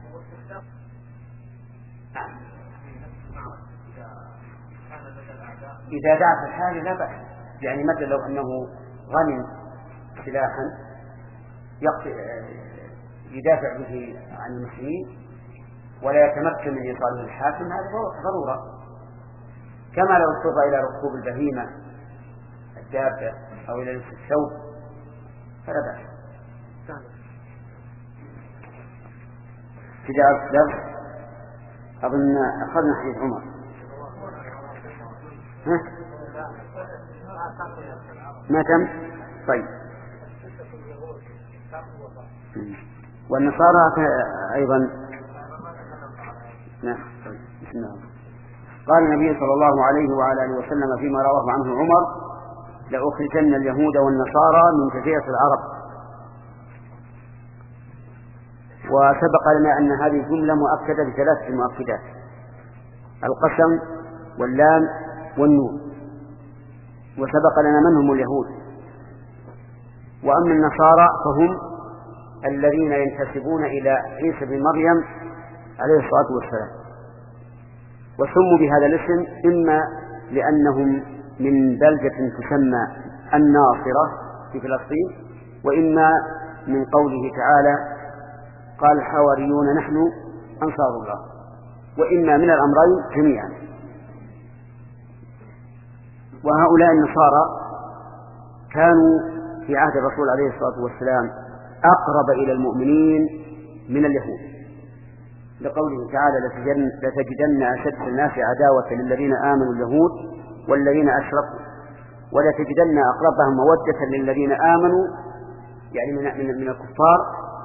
إذا دعت الحال لا بأس، يعني مثلا لو أنه غنم سلاحا يدافع به عن المسلمين ولا يتمكن من إيصاله للحاكم هذا ضرورة، كما لو اضطر إلى ركوب البهيمة الدابة أو إلى لبس الثوب فلا بأس. كده أصدر أظن أخذنا حديث عمر. ها؟ ما تم؟ طيب. والنصارى أيضا. نعم. بسم الله. قال النبي صلى الله عليه وعلى آله وسلم فيما رواه عنه عمر: لأخرجن اليهود والنصارى من جزيرة العرب. وسبق لنا أن هذه الجملة مؤكدة بثلاث مؤكدات: القسم واللام والنون. وسبق لنا من هم اليهود. وأما النصارى فهم الذين ينتسبون إلى عيسى بن مريم عليه الصلاة والسلام. وسموا بهذا الاسم إما لأنهم من بلدة تسمى الناصرة في فلسطين، وإما من قوله تعالى قال الحواريون نحن أنصار الله، وإما من الأمرين جميعا. وهؤلاء النصارى كانوا في عهد الرسول عليه الصلاة والسلام أقرب إلى المؤمنين من اليهود، لقوله تعالى لتجدن أشد الناس عداوة للذين آمنوا اليهود والذين أشركوا ولتجدن أقربهم مودة للذين آمنوا، يعني من, من, من الكفار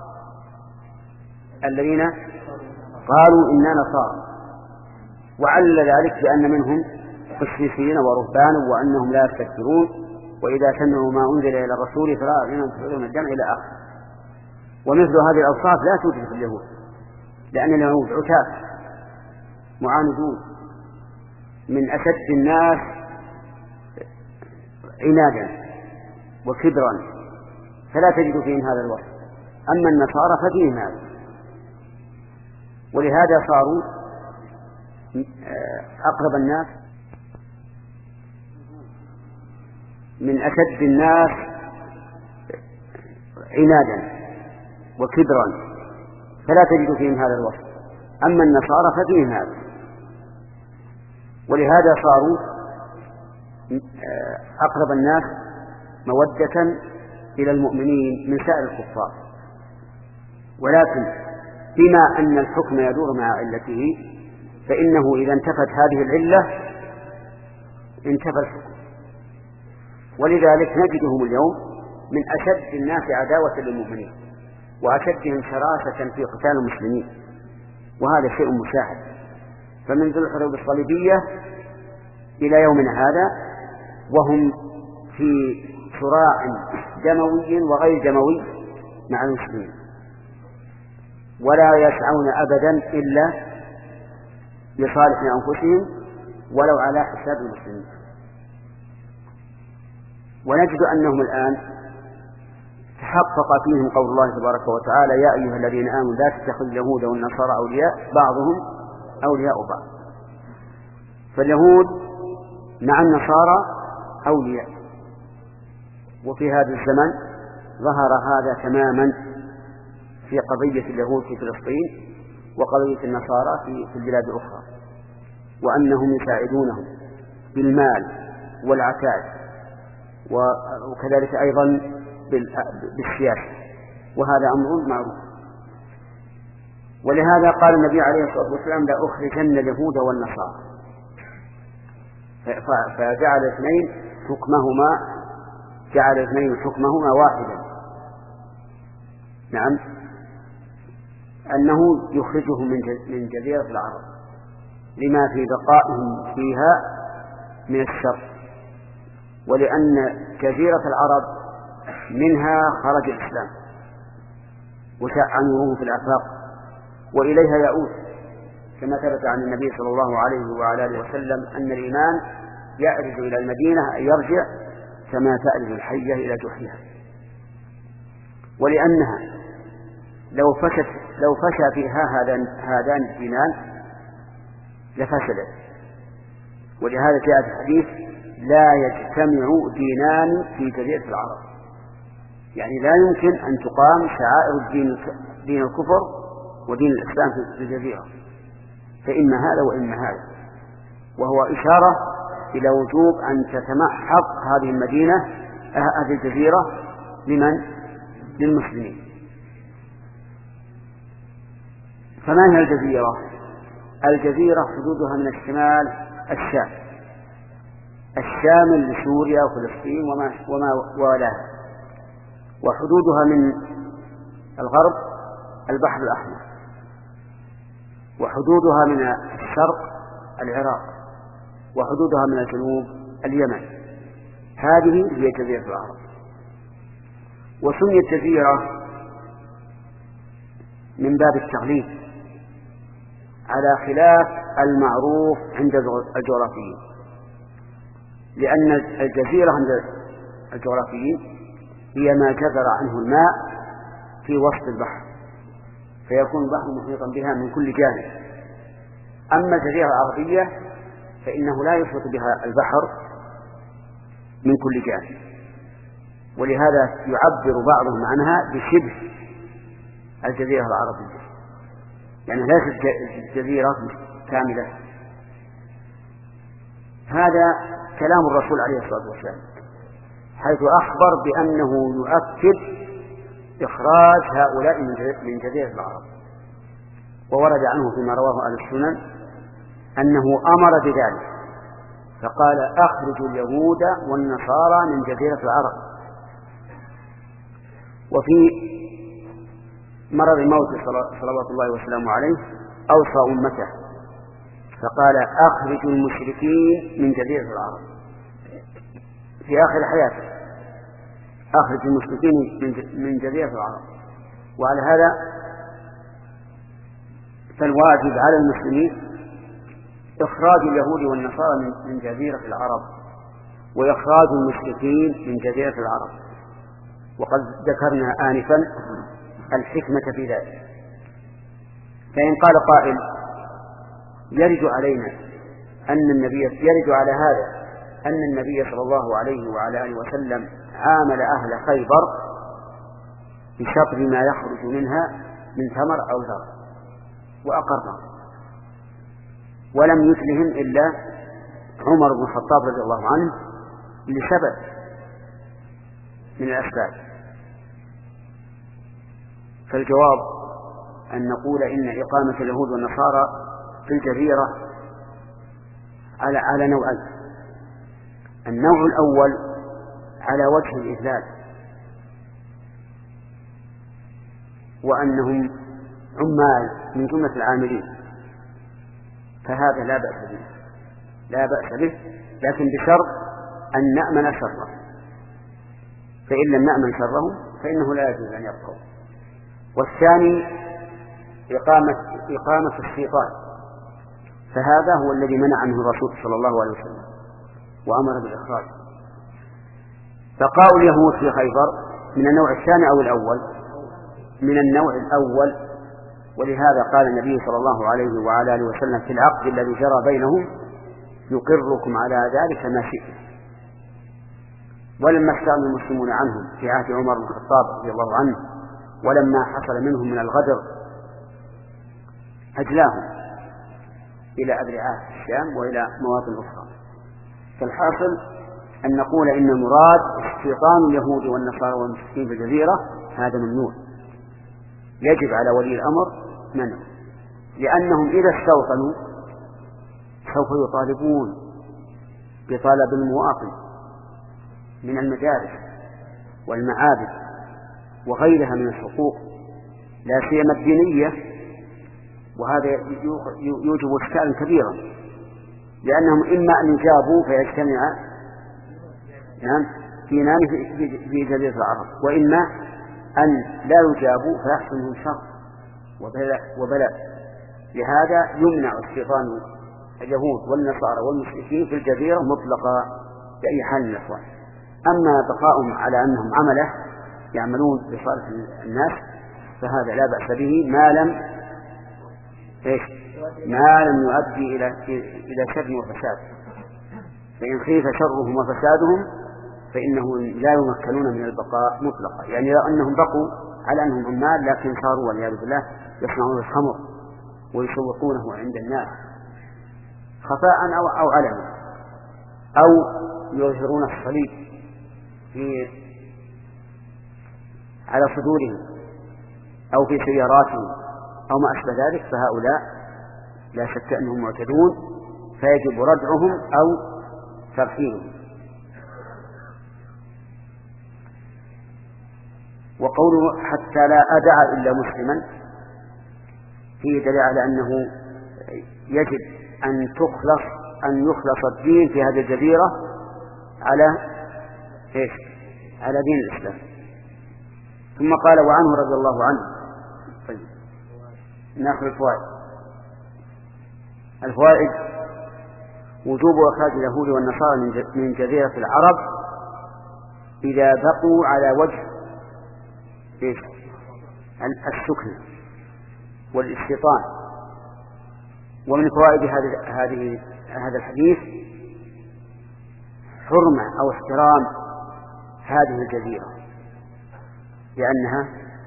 الذين قالوا إننا نصارى، وعلل ذلك بأن منهم قسيسين ورهبان وأنهم لا يستكبرون وإذا سمعوا ما أنزل إلى الرسول فلا أعلنهم تفعلون الدم إلى آخر. ومثل هذه الأوصاف لا توجد في اليهود، لأن اليهود عتاة معاندون من أشد الناس عنادا وكبرا، فلا تجد فيهم هذا الوصف. أما النصارى ففيهم هذا، ولهذا صاروا أقرب الناس من أشد الناس عنادا وكبرا، فلا تجد فيهم هذا الوصف. أما النصارى ففيهم هذا، ولهذا صاروا أقرب الناس مودة إلى المؤمنين من سائر الكفار. ولكن بما أن الحكم يدور مع علته، فإنه إذا انتفت هذه العلة انتفى الحكم. ولذلك نجدهم اليوم من أشد الناس عداوة للمؤمنين وأشدهم شراسة في قتال المسلمين، وهذا شيء مشاهد. فمنذ الحروب الصليبية إلى يومنا هذا وهم في صراع دموي وغير دموي مع المسلمين، ولا يسعون أبدا إلا لصالح أنفسهم ولو على حساب المسلمين. ونجد أنهم الآن تحقق فيهم قول الله تبارك وتعالى يا أيها الذين آمنوا لا تتخذوا اليهود والنصارى أولياء بعضهم أولياء بعض. فاليهود مع النصارى أولياء، وفي هذا الزمن ظهر هذا تماما في قضية اليهود في فلسطين وقضية النصارى في البلاد الأخرى، وأنهم يساعدونهم بالمال والعتاد وكذلك أيضا بالسياسة، وهذا أمر معروف. ولهذا قال النبي عليه الصلاة والسلام لأخرجن اليهود والنصارى، فجعل اثنين حكمهما جعل اثنين حكمهما واحدا، نعم، أنه يخرجهم من جزيرة العرب لما في بقائهم فيها من الشر، ولأن جزيرة العرب منها خرج الإسلام وشاع نوره في الآفاق وإليها يعود، كما ثبت عن النبي صلى الله عليه وعلى آله وسلم أن الإيمان يعرج إلى المدينة أن يرجع كما تعرج الحية إلى جحرها. ولأنها لو فشت لو فشى فيها هذان هذان الدينان لفسدت، ولهذا جاء في الحديث لا يجتمع دينان في جزيرة العرب، يعني لا يمكن أن تقام شعائر الدين دين الكفر ودين الإسلام في الجزيرة، فإما هذا وإما هذا. وهو إشارة إلى وجوب أن تتمحض هذه المدينة هذه الجزيرة لمن؟ للمسلمين. فما هي الجزيرة؟ الجزيرة حدودها من الشمال الشام الشامل لسوريا وفلسطين وما وما ولاها، وحدودها من الغرب البحر الأحمر، وحدودها من الشرق العراق، وحدودها من الجنوب اليمن. هذه هي جزيرة العرب. وسميت جزيرة من باب التغليب على خلاف المعروف عند الجغرافيين، لأن الجزيرة عند الجغرافيين هي ما جزر عنه الماء في وسط البحر، فيكون البحر محيطا بها من كل جانب. أما الجزيرة العربية فإنه لا يحيط بها البحر من كل جانب، ولهذا يعبر بعضهم عنها بشبه الجزيرة العربية، يعني ليست جزيرة كاملة. هذا كلام الرسول عليه الصلاة والسلام حيث أخبر بأنه يؤكد إخراج هؤلاء من جزيرة العرب، وورد عنه فيما رواه أهل السنن أنه أمر بذلك فقال أخرجوا اليهود والنصارى من جزيرة العرب. وفي مرض موت صلوات الله وسلامه عليه أوصى أمته فقال أخرجوا المشركين من جزيرة العرب في آخر حياته، أخرجوا المشركين من جزيرة العرب. وعلى هذا فالواجب على المسلمين إخراج اليهود والنصارى من جزيرة العرب وإخراج المشركين من جزيرة العرب. وقد ذكرنا آنفا الحكمة في ذلك. فإن قال قائل يرد علينا أن النبي يرد على هذا أن النبي صلى الله عليه وعلى آله وسلم عامل أهل خيبر بشطر ما يخرج منها من ثمر أو زرع وأقرهم، ولم يتلهم إلا عمر بن الخطاب رضي الله عنه لسبب من الأسباب. فالجواب أن نقول إن إقامة اليهود والنصارى في الجزيرة على على نوعين. النوع الأول على وجه الإذلال، وأنهم عمال من جملة العاملين، فهذا لا بأس به لا بأس به لكن بشرط أن نأمن شره، فإن لم نأمن شرهم فإنه لا يجوز أن يبقوا. والثاني إقامة إقامة الشيطان، فهذا هو الذي منع عنه الرسول صلى الله عليه وسلم وأمر بالإخراج. بقاء اليهود في خيبر من النوع الثاني أو الأول؟ من النوع الأول، ولهذا قال النبي صلى الله عليه وعلى آله وسلم في العقد الذي جرى بينهم يقركم على ذلك ما شئتم. ولما استغنى المسلمون عنهم في عهد عمر بن الخطاب رضي الله عنه ولما حصل منهم من الغدر أجلاهم إلى أبرعات الشام وإلى مواطن أخرى. فالحاصل أن نقول إن المراد استيطان اليهود والنصارى والمشركين في الجزيرة هذا ممنوع، يجب على ولي الأمر منعه، لأنهم إذا استوطنوا سوف يطالبون بطلب المواطن من المدارس والمعابد وغيرها من الحقوق لا سيما الدينية، وهذا يوجب إشكالا كبيرا، لأنهم إما أن يجابوا فيجتمع نعم دينان في جزيرة العرب، وإما أن لا يجابوا فيحصل منهم شر وبلاء, وبلاء. لهذا يمنع استيطان اليهود والنصارى والمشركين في الجزيرة مطلقا بأي حال من الأحوال. أما بقاؤهم على أنهم عمله يعملون بصالح الناس فهذا لا بأس به ما لم إيش ما لم يؤدي إلى إلى شر وفساد. فإن خيف شرهم وفسادهم فإنه لا يمكنون من البقاء مطلقا، يعني لو أنهم بقوا على أنهم عمال لكن صاروا والعياذ بالله يصنعون الخمر ويسوقونه عند الناس خفاء أو أو علنا، أو يظهرون الصليب في على صدورهم أو في سياراتهم أو ما أشبه ذلك، فهؤلاء لا شك أنهم معتدون فيجب ردعهم أو ترحيلهم. وقوله حتى لا أدع إلا مسلما فيه دليل على أنه يجب أن تخلص أن يخلص الدين في هذه الجزيرة على إيش؟ على دين الإسلام. ثم قال وعنه رضي الله عنه. طيب نأخذ الفوائد. الفوائد: وجوب إخراج اليهود والنصارى من جزيرة العرب إذا بقوا على وجه السكن والاستيطان ومن فوائد هذه هذه هذا الحديث حرمة أو احترام هذه الجزيرة، لأنها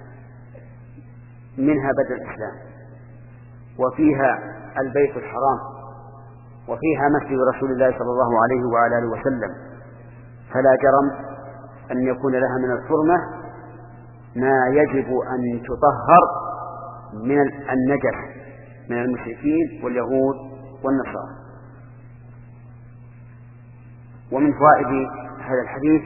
منها بدء الإسلام، وفيها البيت الحرام، وفيها مسجد رسول الله صلى الله عليه وعلى آله وسلم، فلا جرم أن يكون لها من الحرمة ما يجب أن تطهر من النجس من المشركين واليهود والنصارى. ومن فوائد هذا الحديث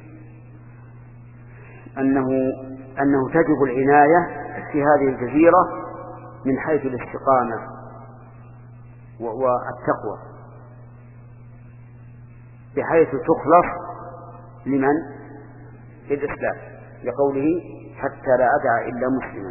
أنه أنه تجب العناية في هذه الجزيرة من حيث الاستقامة والتقوى، بحيث تخلص لمن؟ للإسلام، لقوله حتى لا أدع إلا مسلما.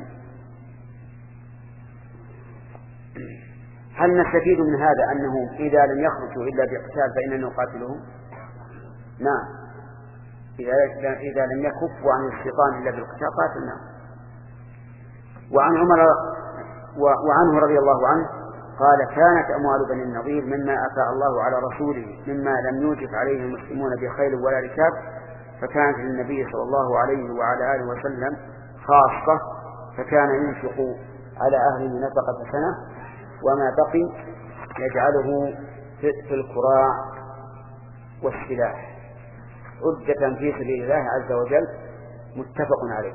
هل نستفيد من هذا أنه إذا لم يخرجوا إلا بقتال فإننا نقاتلهم؟ نعم، إذا إذا لم يكفوا عن الاستيطان إلا بالقتال قاتلناهم. وعن عمر وعنه رضي الله عنه قال: كانت أموال بني النضير مما أفاء الله على رسوله مما لم يوجب عليه المسلمون بخيل ولا ركاب، فكانت للنبي صلى الله عليه وعلى آله وسلم خاصة، فكان ينفق على أهله نفقة سنة، وما بقي يجعله في الكراع والسلاح عدة في سبيل الله عز وجل، متفق عليه.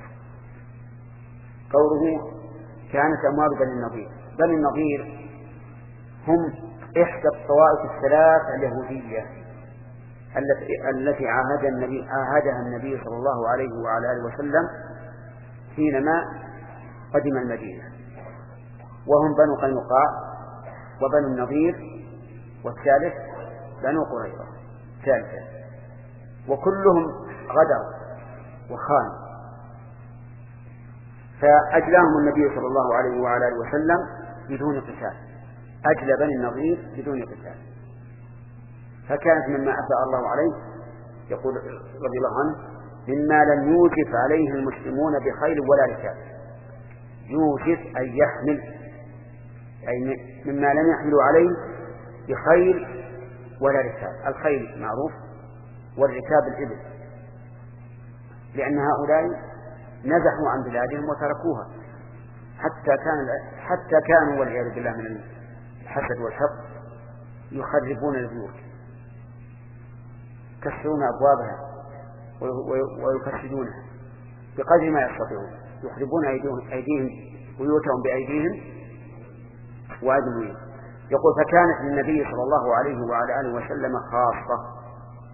قوله كانت أموال بني النضير، بني النضير هم إحدى الطوائف الثلاث اليهودية التي التي عاهدها النبي عاهدها النبي صلى الله عليه وعلى آله وسلم حينما قدم المدينة، وهم بنو قينقاع وبنو النضير، والثالث بنو قريظة ثالثا، وكلهم غدروا وخانوا، فأجلاهم النبي صلى الله عليه وعلى آله وسلم بدون قتال، أجلى بني النضير بدون قتال، فكانت مما أفاء الله عليه، يقول رضي الله عنه: مما لم يوجف عليه المسلمون بخيل ولا ركاب. يوجف أي يحمل، أي مما لم يحملوا عليه بخيل ولا ركاب. الخيل معروف، والركاب الإبل، لأن هؤلاء نزحوا عن بلادهم وتركوها، حتى كان حتى كانوا والعياذ بالله من الحسد والحقد يخربون البيوت، يكسرون أبوابها ويفسدونها بقدر ما يستطيعون، يخربون أيديهم بيوتهم بأيديهم وأدوية. يقول: فكانت للنبي صلى الله عليه وعلى آله وسلم خاصة،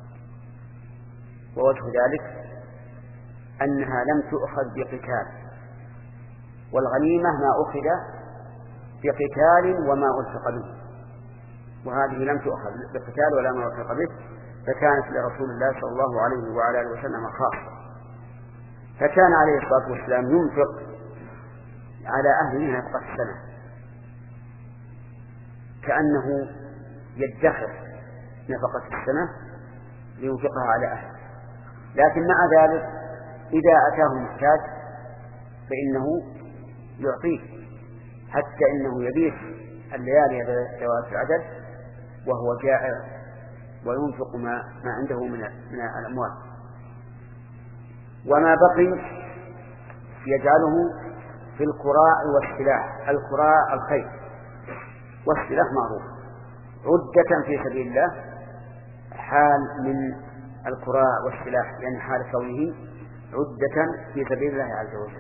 ووجه ذلك أنها لم تؤخذ بقتال، والغنيمة ما أخذ بقتال وما ألحق به، وهذه لم تؤخذ بقتال ولا ما ألحق به، فكانت لرسول الله صلى الله عليه وعلى آله وسلم خاصة. فكان عليه الصلاة والسلام ينفق على أهله نفقة السنة، كأنه يدخر نفقة السنة لينفقها على أهله، لكن مع ذلك إذا أتاه محتاج فإنه يعطيه، حتى إنه يبيت الليالي ذوات العدد وهو جائع وينفق ما, ما عنده من, من الأموال، وما بقي يجعله في الكراع والسلاح. الكراع الخيل، والسلاح معروف، عدة في سبيل الله، حال من الكراع والسلاح، يعني حال كونه عدة في سبيل الله عز وجل.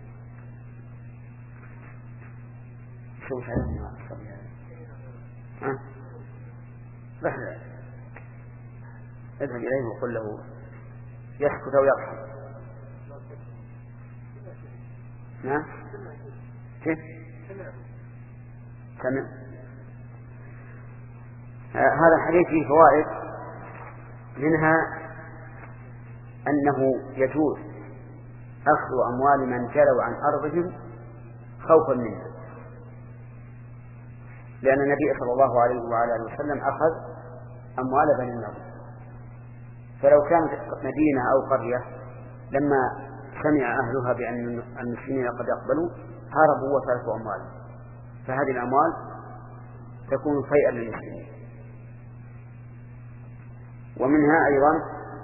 شو شايفنا الصبي هذا؟ ها؟ لحظة، اذهب إليه وقل له يسكت أو يضحك. نعم؟ كيف؟ سمع. آه هذا الحديث فيه فوائد، منها أنه يجوز أخذ أموال من جلوا عن أرضهم خوفا منه، لأن النبي صلى الله عليه وعلى آله وسلم أخذ أموال بني النضير، فلو كانت مدينة أو قرية لما سمع أهلها بأن المسلمين قد أقبلوا هربوا وتركوا أموالهم، فهذه الأموال تكون فيئا للمسلمين. ومنها أيضا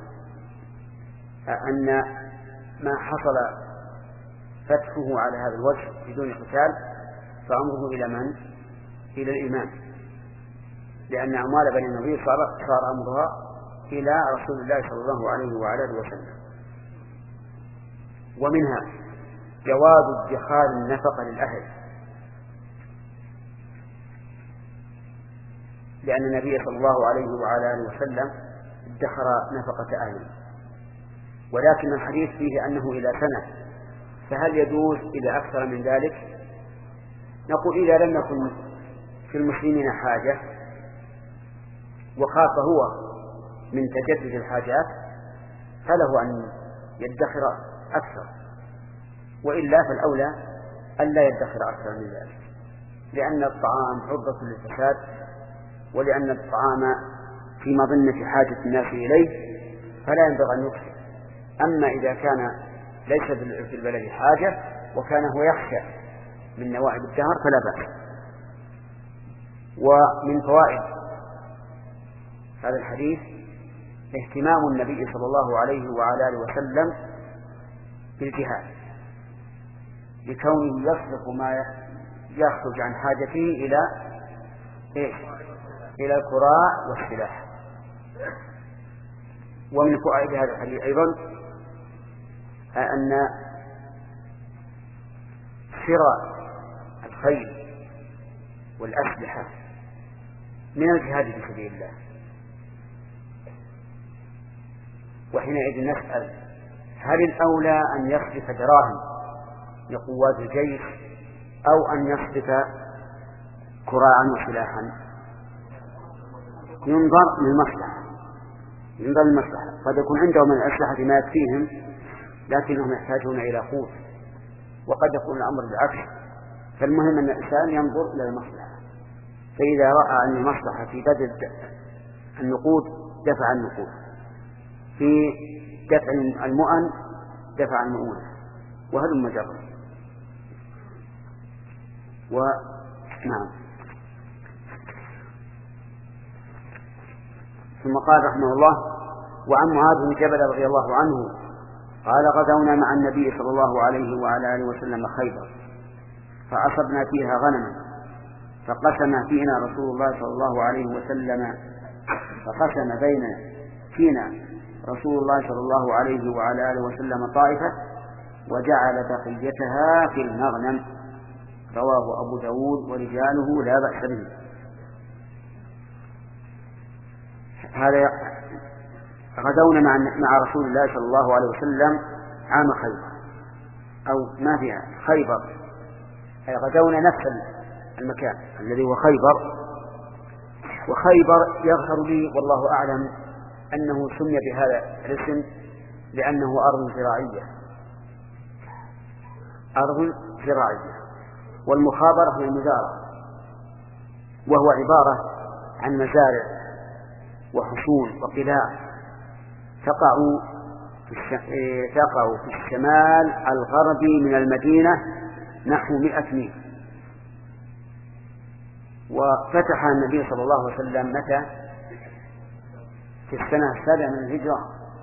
أن ما حصل فتحه على هذا الوجه بدون قتال فأمره إلى من؟ إلى الإمام، لأن أموال بني النضير صار, صار أمرها إلى رسول الله صلى الله عليه وعلى اله وسلم. ومنها جواز ادخار النفقة للأهل، لأن النبي صلى الله عليه وعلى اله وسلم ادخر نفقة أهله، ولكن الحديث فيه أنه إلى سنة، فهل يجوز إلى أكثر من ذلك؟ نقول إذا لم يكن في المسلمين حاجة وخاف هو من تجدد الحاجات فله أن يدخر أكثر، وإلا فالأولى ألا يدخر أكثر من ذلك، لأن الطعام عرضة للفساد، ولأن الطعام في مظنة حاجة الناس إليه فلا ينبغي أن يكثر. أما إذا كان ليس في البلد حاجة وكان هو يخشى من نواعب الدهر فلا بأس. ومن فوائد هذا الحديث اهتمام النبي صلى الله عليه وعلى آله وسلم بالجهاد، لكونه يصرف ما يخرج عن حاجته إلى إيه؟ إلى القراء والسلاح. ومن فوائد هذا الحديث أيضا أن شراء الخيل والأسلحة من الجهاد في سبيل الله. وحينئذ نسأل هل الأولى أن يصرف دراهم لقوات الجيش أو أن يصرف كراعا وسلاحا؟ ينظر للمصلحة، ينظر للمصلحة. قد يكون عندهم من الأسلحة ما يكفيهم لكنهم يحتاجون إلى قوت، وقد يكون الأمر بالعكس. فالمهم أن الإنسان ينظر إلى المصلحة، فإذا رأى أن المصلحة في بذل النقود دفع النقود، في دفع المؤن دفع المؤونة، وهل مجرد. ونعم. ثم قال رحمه الله: وعن معاذ بن جبل رضي الله عنه قال: غزونا مع النبي صلى الله عليه وعلى آله وسلم خيبر، فأصبنا فيها غنما، فقسم فينا رسول الله صلى الله عليه وسلم فقسم بين فينا رسول الله صلى الله عليه وعلى آله وسلم طائفة وجعل بقيتها في المغنم. رواه أبو داود ورجاله لا بأس به. هذا غزونا مع مع رسول الله صلى الله عليه وسلم عام خيبر، أو ما فيها خيبر، أي غزونا نفس المكان الذي هو خيبر. وخيبر يظهر لي والله أعلم أنه سمي بهذا الاسم لأنه أرض زراعية، أرض زراعية، والمخابرة هي المزارع، وهو عبارة عن مزارع وحصون وقلاع تقع في تقع في الشمال الغربي من المدينة نحو مئة ميل. وفتح النبي صلى الله عليه وسلم متى؟ في السنة السابعة من الهجرة.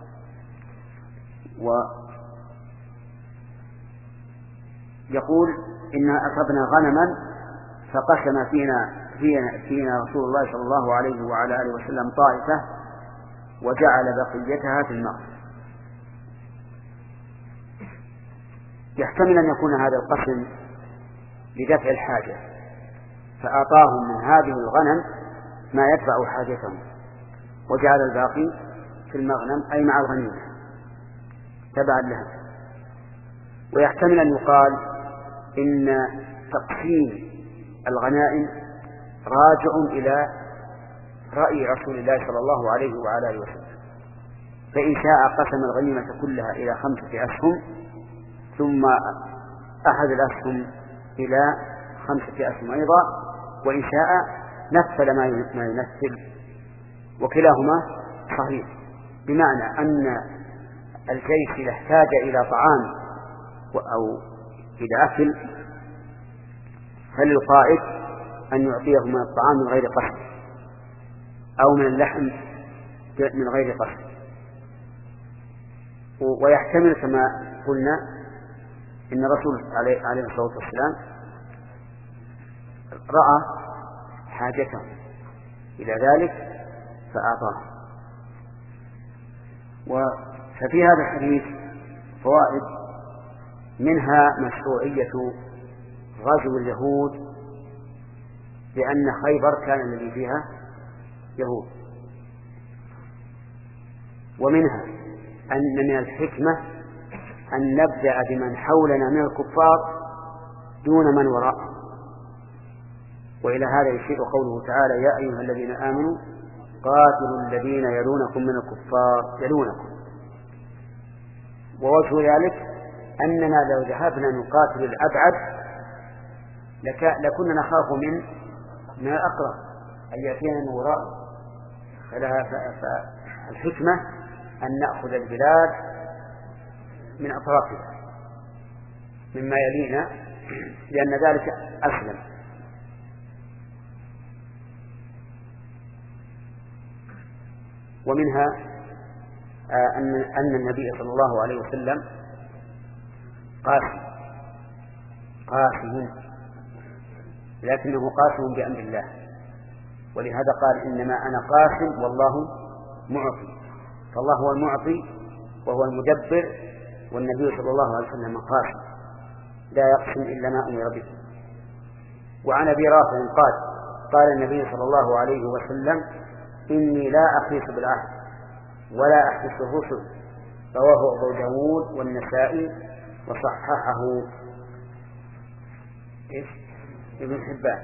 ويقول: إنا أصبنا غنما فقسم فينا فينا, فينا رسول الله صلى الله عليه وعلى آله وسلم طائفة وجعل بقيتها في المغنم. يحتمل أن يكون هذا القسم لدفع الحاجة، فأعطاهم من هذه الغنم ما يدفع حاجتهم، وجعل الباقي في المغنم أي مع الغنيمة تبعا لها. ويحتمل أن يقال إن تقسيم الغنائم راجع إلى رأي رسول الله صلى الله عليه وعلى آله وسلم، فإن شاء قسم الغنيمة كلها إلى خمسة أسهم ثم أحد الأسهم إلى خمسة أسهم أيضا، وإن شاء نفل ما ينفل، وكلاهما صحيح، بمعنى أن الجيش إذا احتاج إلى طعام أو إلى أكل فللقائد أن يعطيه من الطعام من غير قصد أو من اللحم من غير قصد. ويحتمل كما قلنا إن الرسول عليه الصلاة والسلام رأى حاجته إلى ذلك فأعطاه. وفي هذا الحديث فوائد، منها مشروعية غزو اليهود، لأن خيبر كان الذي فيها يهود. ومنها أن من الحكمة أن نبدأ بمن حولنا من الكفار دون من وراء. وإلى هذا يشير قوله تعالى: يا أيها الذين آمنوا قاتلوا الذين يلونكم من الكفار يلونكم. ووجه ذلك أننا لو ذهبنا نقاتل الأبعد لكنا نخاف من من الأقرب أن يأتينا من وراء. فالحكمة أن نأخذ البلاد من أطرافها مما يلينا، لأن ذلك أسلم. ومنها أن أن النبي صلى الله عليه وسلم قاسم قاسم لكنه قاسم بأمر الله، ولهذا قال: إنما أنا قاسم والله معطي. فالله هو المعطي وهو المدبر، والنبي صلى الله عليه وسلم قاسم لا يقسم إلا ما أمر به. وعن أبي رافع قال: قال النبي صلى الله عليه وسلم: إني لا أخيس بالعهد ولا أحدث الرسل. رواه أبو داود والنسائي وصححه ابن حبان.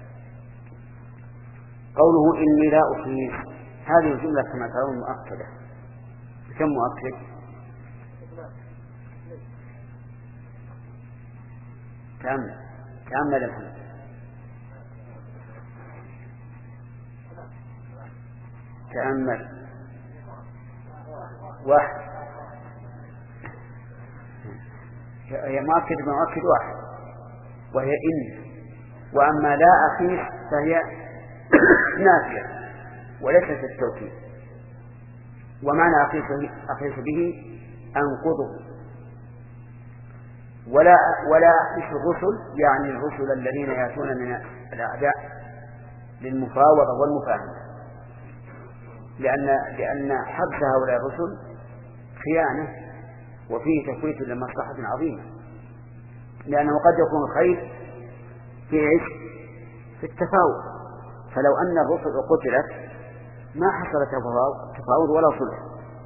قوله إني لا أخيس، هذه الجملة كما ترون مؤكدة. كم مؤكد؟ كم كم الحمد تأمل. واحد، هي مؤكد مؤكد واحد وهي إن. وأما لا أخيس فهي نافية وليست التوكيد. ومعنى أخيس به أنقضه. ولا ولا أحدث الرسل، يعني الرسل الذين يأتون من الأعداء للمفاوضة والمفاهمة، لأن لأن حبس هؤلاء الرسل خيانة وفيه تفويت لمصلحة عظيمة، لأنه قد يكون الخير في إيش؟ في التفاوض. فلو أن الرسل قتلت ما حصل تفاوض ولا صلح.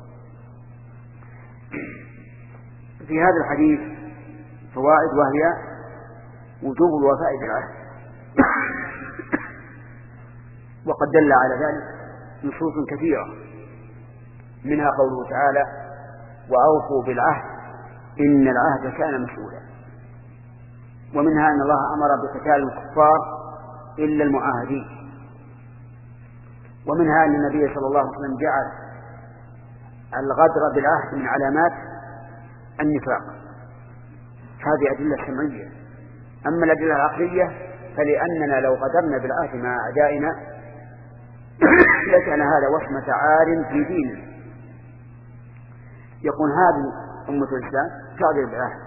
في هذا الحديث فوائد، وهي وجوب الوفاء بالعهد، وقد دل على ذلك نصوص كثيرة، منها قوله تعالى: وأوفوا بالعهد إن العهد كان مسؤولا. ومنها أن الله أمر بقتال الكفار إلا المعاهدين. ومنها أن النبي صلى الله عليه وسلم جعل الغدر بالعهد من علامات النفاق. هذه أدلة سمعية. أما الأدلة العقلية فلأننا لو غدرنا بالعهد مع أعدائنا لكان هذا وصمة عار في ديننا، يكون هذه أمة الإسلام تغدر بالعهد.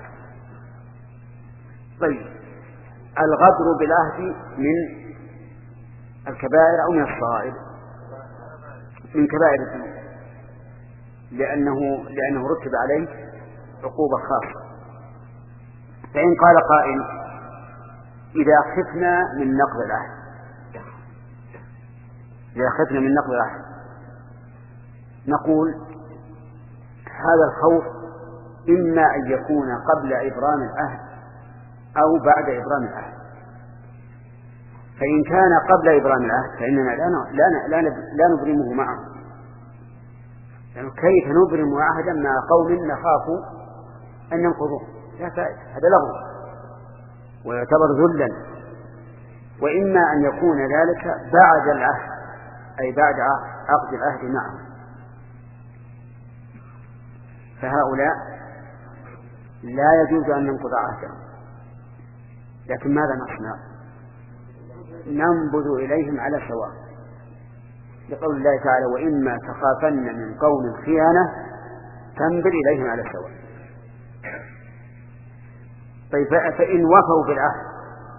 طيب، الغدر بالعهد من الكبائر أو من الصغائر؟ من كبائر الذنوب، لأنه لأنه رتب عليه عقوبة خاصة. فإن قال قائل: إذا خفنا من نقض العهد إذا خفنا من نقض العهد نقول: هذا الخوف إما أن يكون قبل إبرام العهد أو بعد إبرام العهد. فإن كان قبل إبرام العهد فإننا لا لا لا نبرمه معه، يعني كيف نبرم عهدا مع قوم نخاف أن ينقضوه؟ لا فائدة، هذا لغو ويعتبر ذلا. وإما أن يكون ذلك بعد العهد، أي بعد عقد العهد معه، فهؤلاء لا يجوز أن ننقض عهدهم. لكن ماذا نصنع؟ ننبذ إليهم على سواء، لقول الله تعالى وإما تخافن من قوم خيانة فانبذ إليهم على سواء. طيب فإن وفوا بالعهد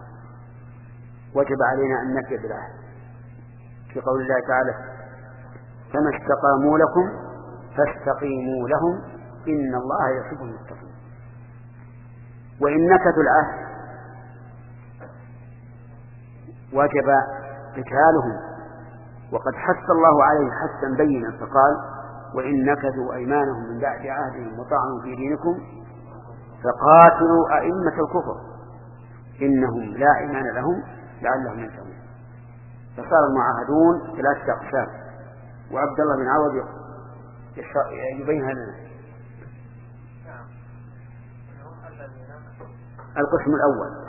وجب علينا أن نفي بالعهد، في قول الله تعالى فما استقاموا لكم فاستقيموا لهم إن الله يحب المتقين. وإن نكثوا العهد وجب قتالهم، وقد حث الله عليه حثا بينا فقال وإن نكثوا أيمانهم من بعد عهدهم وطعنوا في دينكم فقاتلوا أئمة الكفر إنهم لا إيمان لهم لعلهم ينتهون. فصار المعاهدون ثلاثة أقسام، وعبد الله بن عوض يبينها لنا. القسم الأول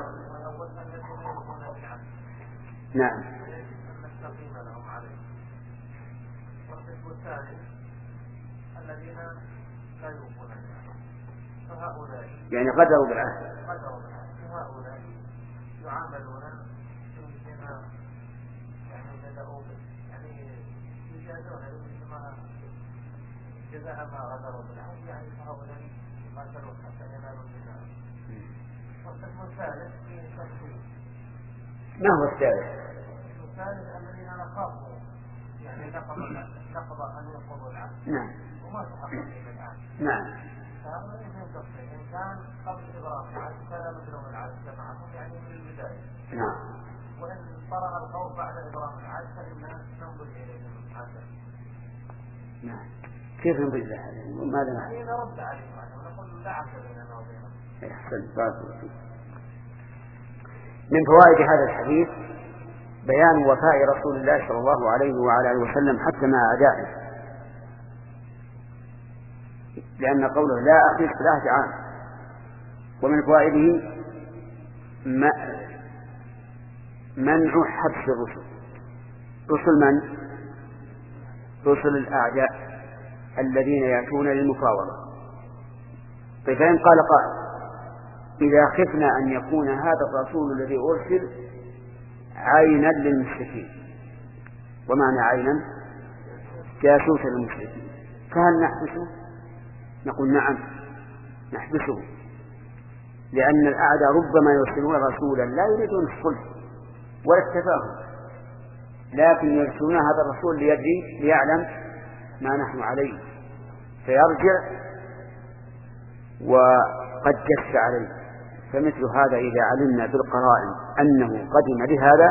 نعم الذين لا يوفون العهد فهؤلاء يعني غدروا بالعهد غدروا بالعهد فهؤلاء يعاملون بما يعني بدأوا يعني يجازون بما جزاء ما غدروا بالعهد، يعني فهؤلاء يقاتلون حتى ينالوا الجزاء. والقسم الثالث في تفصيل. ما هو الثالث؟ الثالث الذين نخافوا يعني نقض نقض أن ينقضوا العهد. نعم. وما تحقق الآن. نعم. فهذا يمكن تفصيل. إن كان قبل إبراهيم العهد كان مثلهم العهد جماعهم يعني من البداية. نعم. وإن طرأ القول بعد إبراهيم العهد فإننا ننظر إليهم عهدا. نعم. كيف ننظر إلى هذا؟ ماذا نعم؟ يعني نرد عليهم ونقول لا عهد بيننا وبينهم. أحسن. بارك الله فيك. من فوائد هذا الحديث بيان وفاء رسول الله صلى الله عليه وعلى آله وسلم حتى مع أعدائه، لأن قوله لا أخير في العهد عام. ومن فوائده منع حبس الرسل. رسل من؟ رسل الأعداء الذين يأتون للمفاوضة. طيب فإن قال قائل إذا خفنا أن يكون هذا الرسول الذي أرسل عينا للمشركين، ومعنى عينا جاسوسا للمشركين، فهل نحبسه؟ نقول نعم نحبسه، لأن الأعداء ربما يرسلون رسولا لا يريدون الصلح ولا التفاهم، لكن يرسلون هذا الرسول ليدري ليعلم ما نحن عليه فيرجع وقد جس عليه. فمثل هذا إذا علمنا بالقرائن أنه قدم لهذا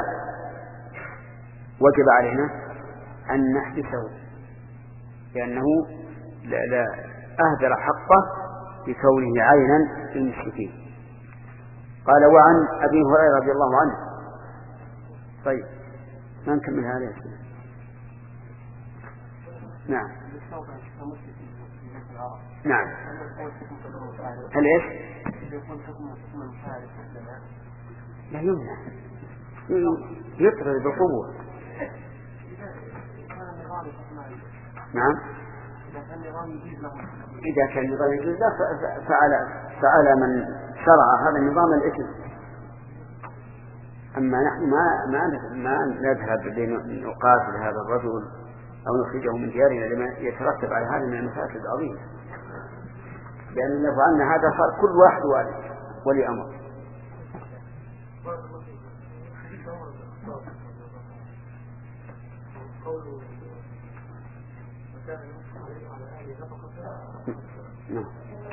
وجب علينا أن نحبسه، لأنه لا, لا أهدر حقه بكونه عينا للمشركين. قال وعن أبي هريرة رضي الله عنه. طيب ما نكمل هذا يا سيدي. نعم نعم. هل ايش؟ لا يمنع، يطرد بقوة. نعم. إذا كان النظام يجوز له فعلى فعلى من شرع هذا النظام الإثم. أما نحن ما ما ما نذهب لنقاتل هذا الرجل أو نخرجه من ديارنا لما يترتب على هذا من المفاسد العظيمة، لأن لو فعلنا هذا صار كل واحد والي ولي أمر. نعم.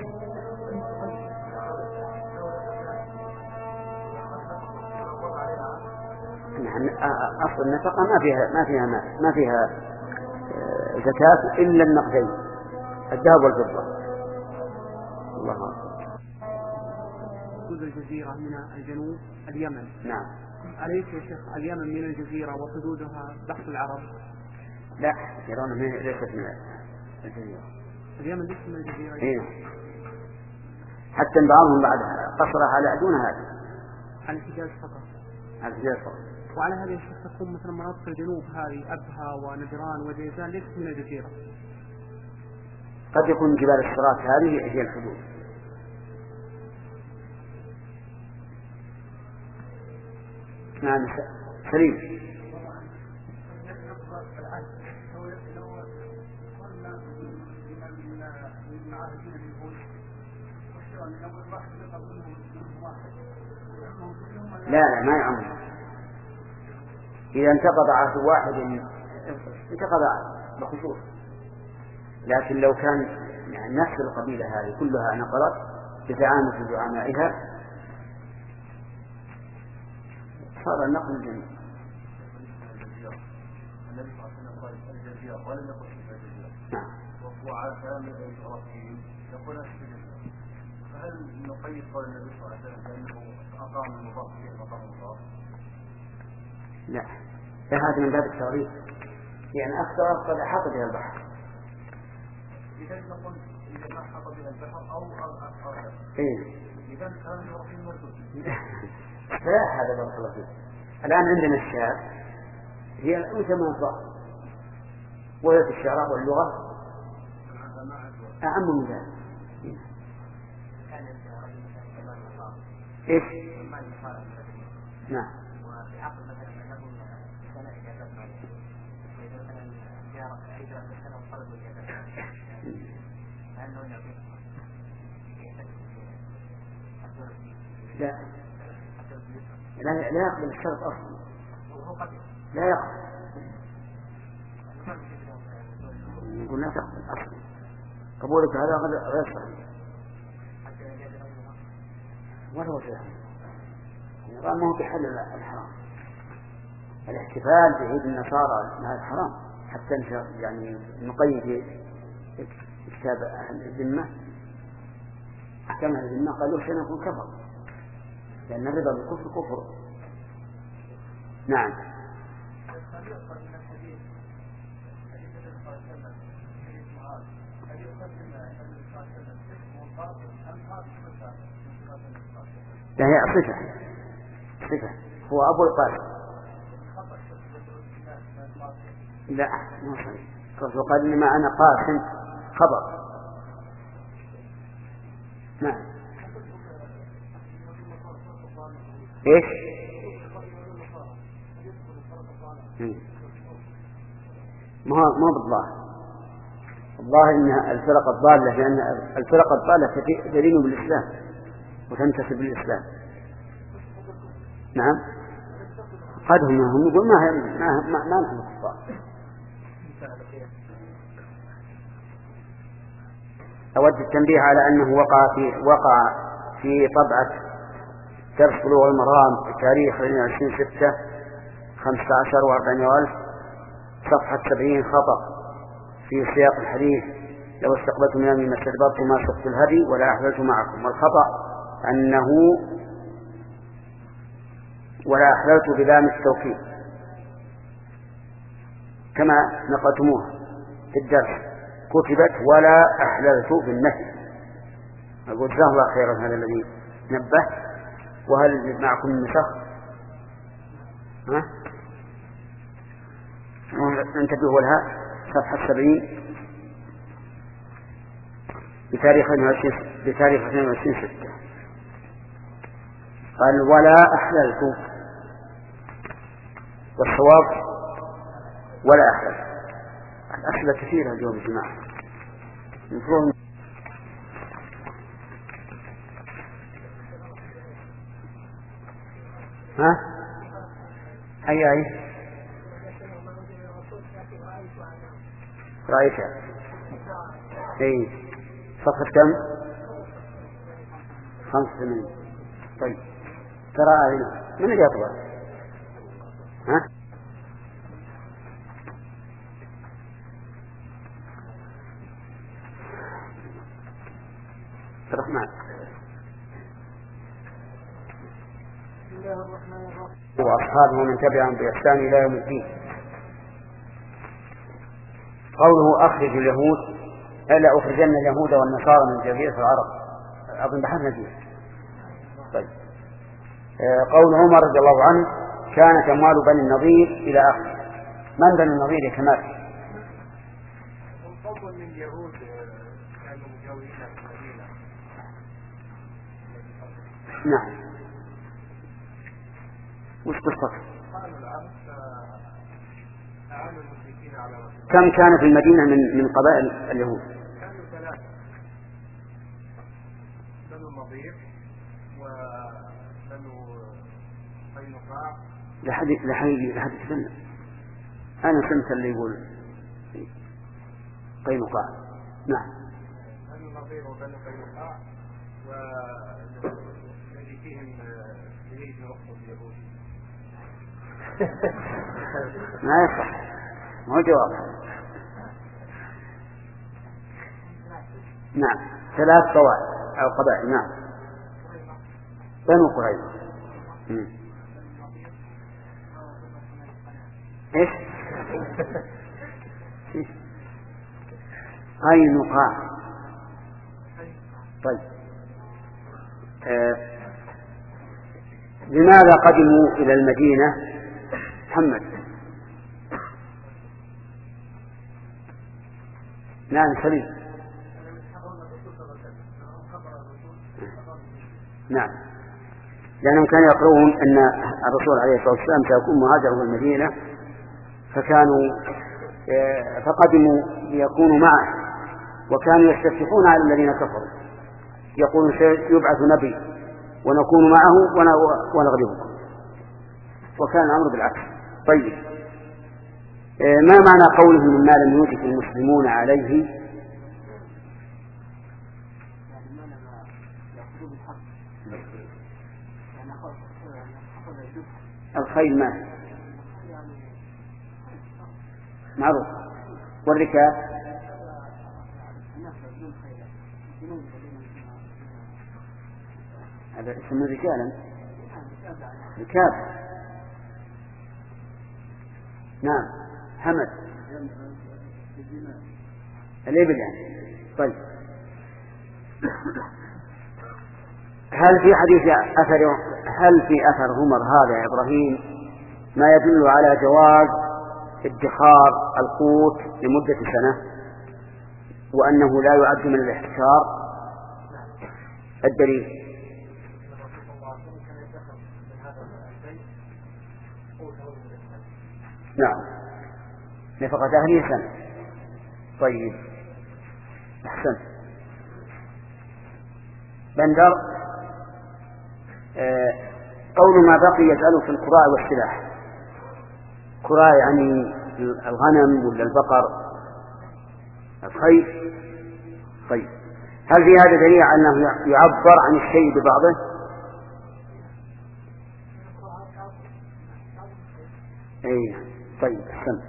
أصل النفقة ما فيها ما فيها ما, ما فيها زكاة إلا النقدين الذهب والفضة. الله أكبر. حدود الجزيرة من الجنوب اليمن. نعم. أليس يا شيخ اليمن من الجزيرة وحدودها بحر العرب؟ لا، إيران ليست من الجزيرة. اليمن ليست من الجزيرة. إيه. حتى بعضهم بعد قصر على دون هذا. على الحجاز فقط. على الحجاز فقط. وعلى هذه الشيخ تكون مثلا مناطق الجنوب هذه أبها ونجران وجيزان ليست من الجزيرة. قد يكون جبال الصراط هذه هي الحدود. نعم سليم. لا لا ما يعمل. إذا انتقض عهد واحد انتقض بخصوص، لكن لو كان يعني نفس القبيلة هذه كلها نقضت بتعامل زعمائها صار النقل الجميع. النبي صلى الله عليه وسلم قال الجزيرة ولم يقل الجزيرة. نعم. وهو على كلام الإسرائيليين يقول الجزيرة. فهل نقيد قول النبي صلى الله عليه وسلم بأنه أقام المضاف إليه مقام المضاف؟ لا، هذا من باب التغريب، يعني أكثر قد أحاط بها البحر. إذا نقول إذا أحاط بها البحر أو أرض. إيه. إذا كان الرحيم مردود. لا هذا بارك الله فيك. الآن عندنا الشعر هي مثل ما الضغط، وهي في الشعراء واللغة أعم من ذلك. إيش؟ نعم. لا لا لا يقبل الشرط أصلا، لا يقبل، يقول لا تقبل أصلا، قبولك هذا غير صحيح ولا هو صحيح. النظام ما هو بحل الحرام. الاحتفال بعيد النصارى هذا حرام، حتى يعني نقيد في كتاب أهل الذمة أحكام أهل الذمة قالوا سنكون كفر، لأن الرضا بالكفر كفر. نعم. لا هي صفة صفة هو أبو القاسم. لا ما صحيح. الرسول قال إنما أنا قاسم خبر. نعم. إيش؟ ما هو ما بالله. الله إنها الفرق الضالة، لأن الفرق الضالة تدين بالإسلام وتنتسب للإسلام. نعم. قد هم هم يقول ما ما ما, ما نحن كفار. أود التنبيه على أنه وقع في وقع في طبعة درس بلوغ المرام بتاريخ عشرين ستة خمسة عشر وأربعين ألف صفحة سبعين خطأ في سياق الحديث: لو استقبلت من أمي ما استدبرت ما سقت الهدي ولا أحللت معكم. والخطأ أنه ولا أحللت بلام التوكيد كما نقلتموها في الدرس، كتبت ولا أحللت بالنهي. أقول جزاه الله خيرا هذا الذي نبه. وهل معكم النسخ؟ ها؟ انتبهوا لها صفحة سبعين بتاريخ بتاريخ اثنين وعشرين ستة. قال ولا أحللت، والصواب ولا أحللت. الأسئلة كثيرة اليوم يا جماعة. المفروض ها؟ أي أي رأيتها. أي صفحة كم؟ خمسة ثمانين. طيب ترى هنا من اللي يطبع؟ ها؟ الرحمن. وأصحابه ومن تبعهم بإحسان إلى يوم الدين. قوله أخرج اليهود، ألا أخرجن اليهود والنصارى من جزيرة العرب، أظن بحثنا فيه. طيب. قول عمر رضي الله عنه: كانت أموال بني النضير إلى آخر. من بني النضير يا كمال؟ الفضل من اليهود كانوا مجاورين في المدينة. نعم. وش قصته؟ كم كان في المدينة من من قبائل اليهود؟ كانوا ثلاثة، بنو النضير وبنو قينقاع. لحد لحد لحد سنة أنا سمعت اللي يقول قينقاع. نعم. بنو النضير وبنو قينقاع والذي فيهم يريد نقصد اليهود. ما يصح، ما هو جواب. نعم، ثلاث طوائف أو قبائل. نعم، بنو قريظة. إيش؟ قينقاع. طيب، آه. لماذا قدموا إلى المدينة؟ محمد. نعم سليم. نعم، لأنهم كانوا يقرؤون أن الرسول عليه الصلاة والسلام سيكون مهاجرا من المدينة، فكانوا فقدموا ليكونوا معه، وكانوا يستفتحون على الذين كفروا يقولون سيبعث نبي ونكون معه ونغلبكم، وكان الأمر بالعكس. طيب، ما معنى قوله مما لم يوجد المسلمون عليه؟ الخيل ما معروف، والركاب هذا اسمه رجالا ركاب. نعم حمد الإبل يعني. طيب، هل في حديث أثر هل في أثر عمر هذا يا إبراهيم ما يدل على جواز ادخار القوت لمدة سنة وأنه لا يعد من الاحتكار؟ الدليل نعم، نفقة أهله سنة. طيب، أحسن. بندر، آه قول ما بقي يجعله في القراء والسلاح. قراء يعني الغنم ولا البقر الخيل. طيب، هل في هذا دليل على أنه يعبر عن الشيء ببعضه؟ أي. طيب، أحسن.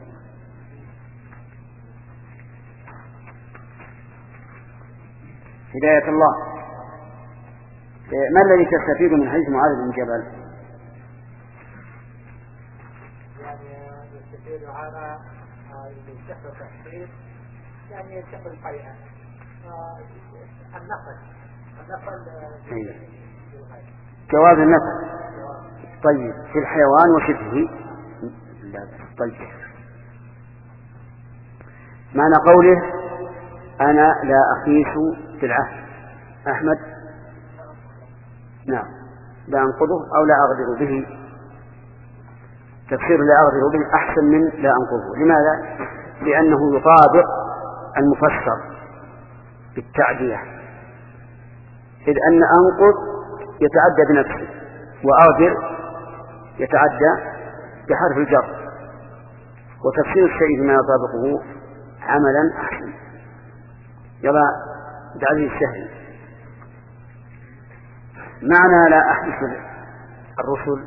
هداية الله، ما الذي تستفيد من حديث معاذ بن جبل؟ يعني يستفيد على الشق التحقيق، يعني الشق الحقيقة النقل النقل جواز النقل. طيب، في الحيوان وشبهه. طيب، معنى قوله أنا لا أخيس في العهد. أحمد. نعم، لا أنقضه أو لا أغدر به. تفسير لا أغدر به أحسن من لا أنقضه. لماذا؟ لأنه يطابق المفسر بالتعدية، إذ أن أنقض يتعدى بنفسه وأغدر يتعدى بحرف الجر، وتفسير الشيء بما يطابقه عملا أحسن. يلا دعالي السهل. معنى لا أحدث الرسل.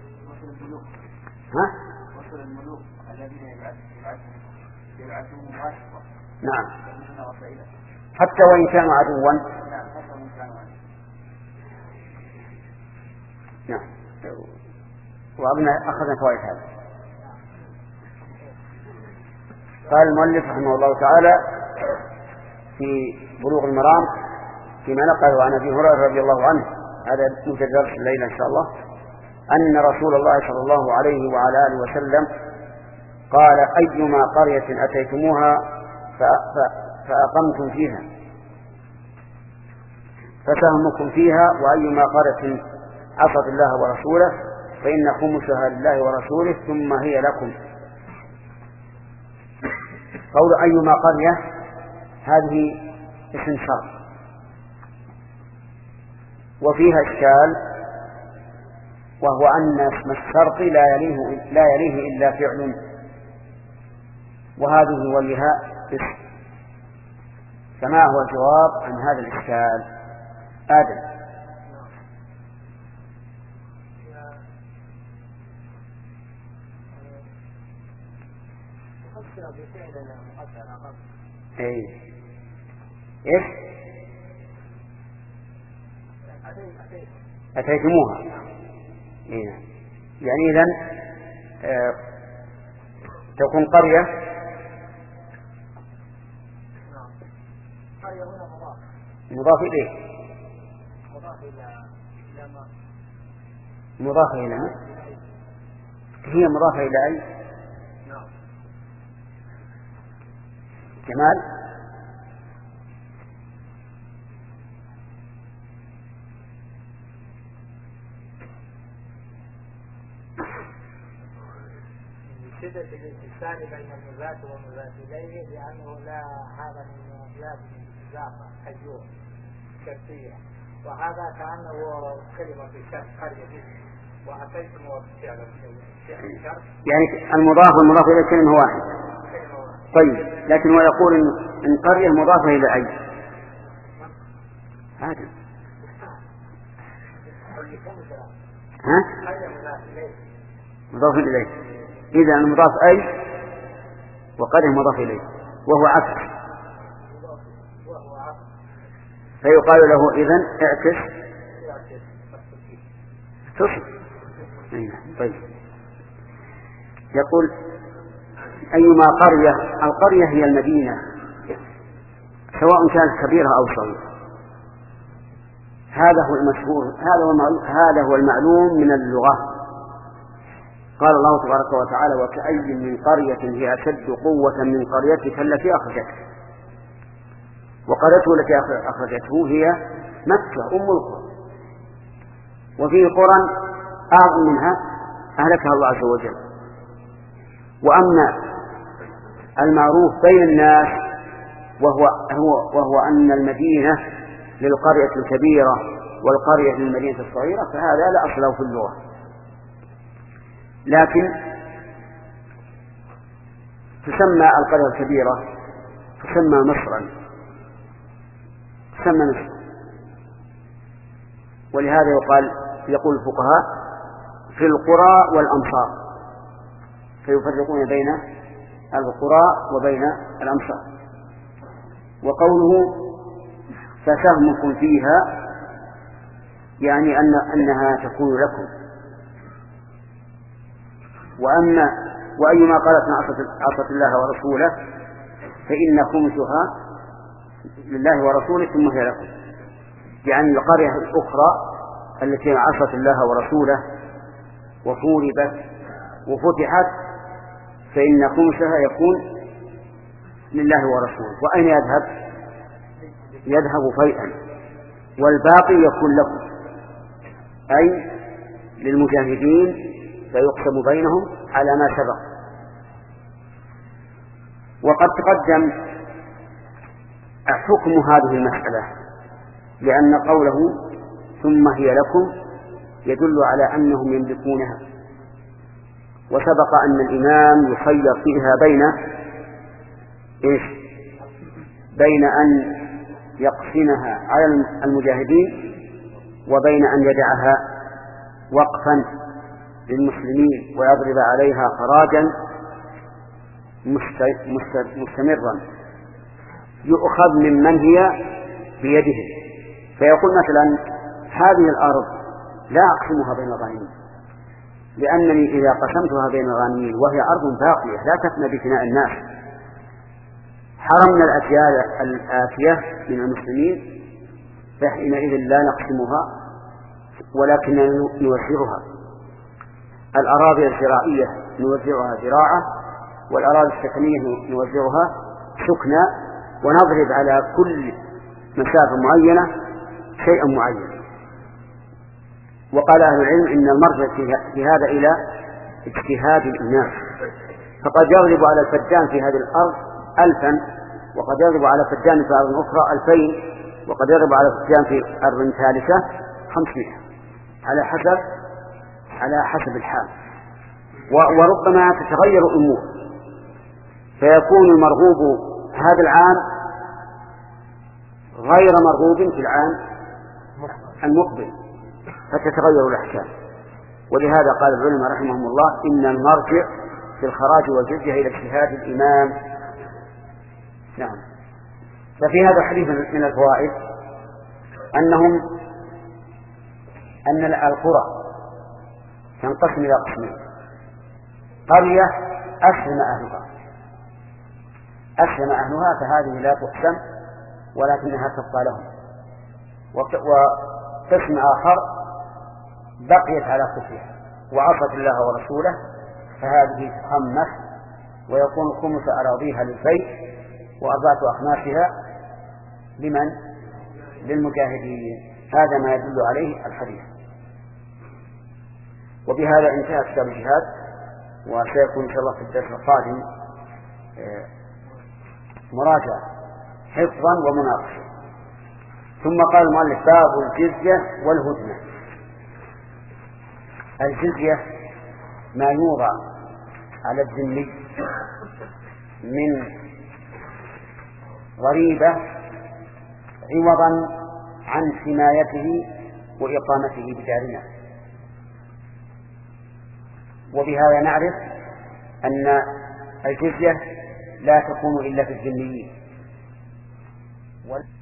ها؟ رسل الملوك الذين يبعثون مباشرة. نعم، حتى وإن كانوا عدوا. نعم، حتى وإن كانوا عدوا. نعم، وأبنى أخذنا فوائد هذا. قال المؤلف رحمه الله تعالى في بلوغ المرام فيما نقله عن أبي هريرة رضي الله عنه، هذا يوجد درس الليلة إن شاء الله، أن رسول الله صلى الله عليه وعلى آله وسلم قال أيما قرية أتيتموها فأقمتم فيها فسهمكم فيها، وأيما قرية عصت الله ورسوله فإن خمسها لله ورسوله ثم هي لكم. قول أيما قرية هذه اسم شرط وفيها إشكال، وهو أن اسم الشرط لا يليه, لا يليه إلا فعل، وهذه ولها اسم. فما هو الجواب عن هذا الإشكال؟ آدم. اي ايش اتيتموها؟ إيه. يعني اذا آه تكون قرية مضاف اليه مضاف الى ما هي مضافة الى اي جمال؟ شدة الاتصال بين المضاف والمضاف إليه، لأنه لا هذا من أبيات الإضافة حجور شرطية، وهذا كأنه كلمة في شرط قرية وأتيتم وفعل الشرط. يعني المضاف والمضاف إليه كلمة واحد. طيب، لكن هو يقول إن قرية مضافة إلى أي؟ هذا ها؟ مضاف إليه. إذا المضاف أي وقرية مضاف إليه وهو عكس، فيقال له إذن اعكس تصل. طيب، يقول أيما قرية، القرية هي المدينة سواء كانت كبيرة أو صغيرة. هذا هو المشهور، هذا هو هذا هو المعلوم من اللغة. قال الله تبارك وتعالى: وكأي من قرية هي أشد قوة من قريتك التي أخرجتك. وقريته التي أخرجته هي مكة أم القرى، وفيه قرى أعظم منها أهلكها الله عز وجل. وأما المعروف بين الناس وهو, هو وهو أن المدينة للقرية الكبيرة والقرية للمدينة الصغيرة، فهذا لا أصل له في اللغة. لكن تسمى القرية الكبيرة تسمى مصرا، تسمى مصر. ولهذا يقال يقول الفقهاء في القرى والأمصار، فيفرقون بين القرى وبين الأمصار. وقوله فسهمكم فيها يعني أن أنها تكون لكم. وأما وأيما قالت عصت الله ورسوله فإن خمسها لله ورسوله ثم هي لكم، يعني القرية الأخرى التي عصت الله ورسوله وحوربت وفتحت فإن خمسها يكون لله ورسوله. وأين يذهب؟ يذهب فيئا، والباقي يكون لكم، أي للمجاهدين فيقسم بينهم على ما سبق. وقد تقدم حكم هذه المسألة، لأن قوله ثم هي لكم يدل على أنهم يملكونها. وسبق أن الإمام يخير فيها بين إيش؟ بين أن يقسمها على المجاهدين وبين أن يدعها وقفا للمسلمين ويضرب عليها خراجا مستمرا يؤخذ ممن هي بيده. فيقول مثلا هذه الأرض لا أقسمها بين الغانمين، لأنني إذا قسمتها بين الغانمين وهي أرض باقية لا تفنى بفناء الناس حرمنا الأجيال الآتية من المسلمين، فحينئذ لا نقسمها ولكن نوزعها. الأراضي الزراعية نوزعها زراعة، والأراضي السكنية نوزعها سكنى، ونضرب على كل مسافة معينة شيئا معينا. وقال أهل العلم إن المرجع في هذا إلى اجتهاد الإمام، فقد يغلب على الفدان في هذه الأرض ألفا، وقد يغلب على الفدان في أرض أخرى ألفين، وقد يغلب على الفدان في أرض ثالثة خمسمائة، على حسب على حسب الحال. وربما تتغير الأمور، فيكون المرغوب هذا العام غير مرغوب في العام المقبل، فتتغير الأحكام. ولهذا قال العلماء رحمهم الله إن المرجع في الخراج والجزية إلى اجتهاد الإمام. نعم. ففي هذا الحديث من الفوائد أنهم أن القرى تنقسم إلى قسمين: قرية أسلم أهلها أسلم أهلها فهذه لا تقسم ولكنها تبقى لهم، وقسم آخر بقيت على كفرها وعصت الله ورسوله فهذه تخمس ويكون خمس أراضيها للبيت وأربعة أخماسها لمن؟ للمجاهدين. هذا ما يدل عليه الحديث. وبهذا انتهى كتاب الجهاد، وسيكون إن شاء الله في الدرس القادم مراجعة حفظا ومناقشة. ثم قال المؤلف: باب الجزية والهدنة. الجزية ما يوضع على الذمي من ضريبة عوضا عن حمايته وإقامته بدارنا. وبهذا نعرف أن الجزية لا تكون إلا في الذميين.